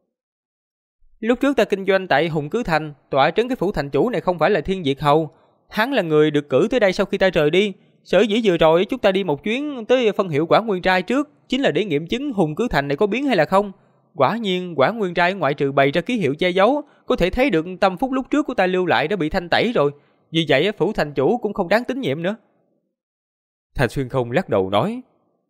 Lúc trước ta kinh doanh tại Hùng Cứ Thành, tọa trấn cái phủ thành chủ này không phải là Thiên Diệt Hầu. Hắn là người được cử tới đây sau khi ta rời đi. Sở dĩ vừa rồi chúng ta đi một chuyến tới phân hiệu Quả Nguyên Trai trước, chính là để nghiệm chứng Hùng Cứ Thành này có biến hay là không. Quả nhiên Quả Nguyên Trai ngoại trừ bày ra ký hiệu che giấu, có thể thấy được tâm phúc lúc trước của ta lưu lại đã bị thanh tẩy rồi. Vì vậy phủ thành chủ cũng không đáng tín nhiệm nữa. Thạch Xuyên Không lắc đầu nói.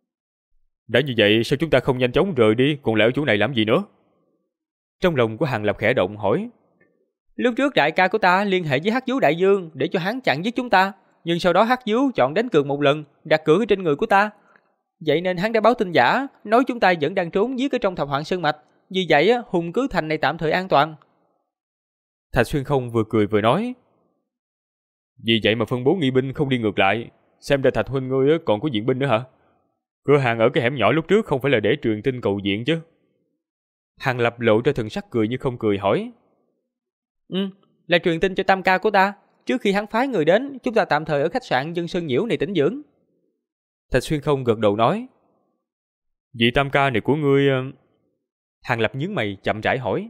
Đã như vậy sao chúng ta không nhanh chóng rời đi, còn lại ở chỗ này làm gì nữa? Trong lòng của Hàng Lập khẽ động hỏi. Lúc trước đại ca của ta liên hệ với Hắc Vũ Đại Dương để cho hắn chặn giết chúng ta, nhưng sau đó Hắc Vũ chọn đánh cược một lần, đặt cược ở trên người của ta. Vậy nên hắn đã báo tin giả, nói chúng ta vẫn đang trốn giết ở trong Thập Hoạn Sơn Mạch. Vì vậy Hùng Cứ Thành này tạm thời an toàn. Thạch Xuyên Không vừa cười vừa nói. Vì vậy mà phân bố nghi binh không đi ngược lại, xem ra Thạch huynh ngươi còn có viện binh nữa hả? Cửa hàng ở cái hẻm nhỏ lúc trước không phải là để truyền tin cầu viện chứ? Hàng Lập lộ ra thần sắc cười như không cười hỏi. Là truyền tin cho tam ca của ta. Trước khi hắn phái người đến, chúng ta tạm thời ở khách sạn Vân Sơn Nhiễu này tĩnh dưỡng. Thạch Xuyên Không gật đầu nói. Vị tam ca này của ngươi... Hàng Lập nhướng mày chậm rãi hỏi.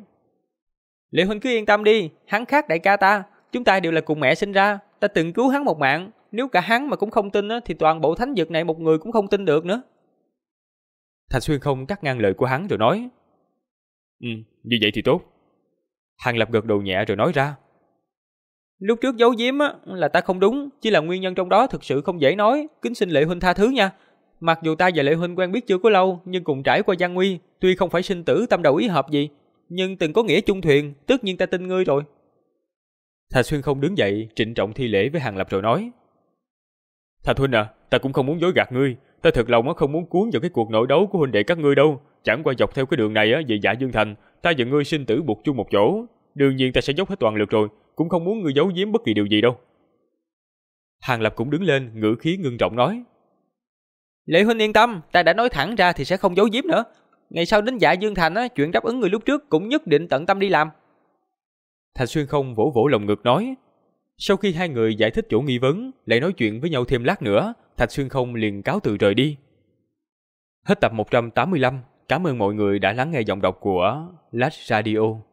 Lệ huynh cứ yên tâm đi, hắn khác đại ca ta. Chúng ta đều là cùng mẹ sinh ra, ta từng cứu hắn một mạng. Nếu cả hắn mà cũng không tin á, thì toàn bộ thánh vực này một người cũng không tin được nữa. Thạch Xuyên không cắt ngang lời của hắn rồi nói. Như vậy thì tốt. Hàng Lập gật đầu nhẹ rồi nói ra. Lúc trước giấu giếm á, là ta không đúng, chỉ là nguyên nhân trong đó thực sự không dễ nói, kính xin Lệ huynh tha thứ nha. Mặc dù ta và Lệ huynh quen biết chưa có lâu, nhưng cùng trải qua gian nguy, tuy không phải sinh tử tâm đầu ý hợp gì, nhưng từng có nghĩa chung thuyền, tất nhiên ta tin ngươi rồi. Thạch Xuyên không đứng dậy, trịnh trọng thi lễ với Hàng Lập rồi nói. Thạch huynh à, ta cũng không muốn dối gạt ngươi, ta thật lòng không muốn cuốn vào cái cuộc nội đấu của huynh đệ các ngươi đâu. Chẳng qua dọc theo cái đường này về Dạ Dương Thành, ta và ngươi sinh tử buộc chung một chỗ. Đương nhiên ta sẽ dốc hết toàn lực rồi, cũng không muốn ngươi giấu giếm bất kỳ điều gì đâu. Hàng Lập cũng đứng lên, ngữ khí ngưng trọng nói. Lệ huynh yên tâm, ta đã nói thẳng ra thì sẽ không giấu giếm nữa. Ngày sau đến Dạ Dương Thành, chuyện đáp ứng người lúc trước cũng nhất định tận tâm đi làm. Thạch Xuyên không vỗ vỗ lồng ngực nói. Sau khi hai người giải thích chỗ nghi vấn, lại nói chuyện với nhau thêm lát nữa, Thạch Xuyên không liền cáo từ rời đi. Hết tập 185, cảm ơn mọi người đã lắng nghe giọng đọc của Last Radio.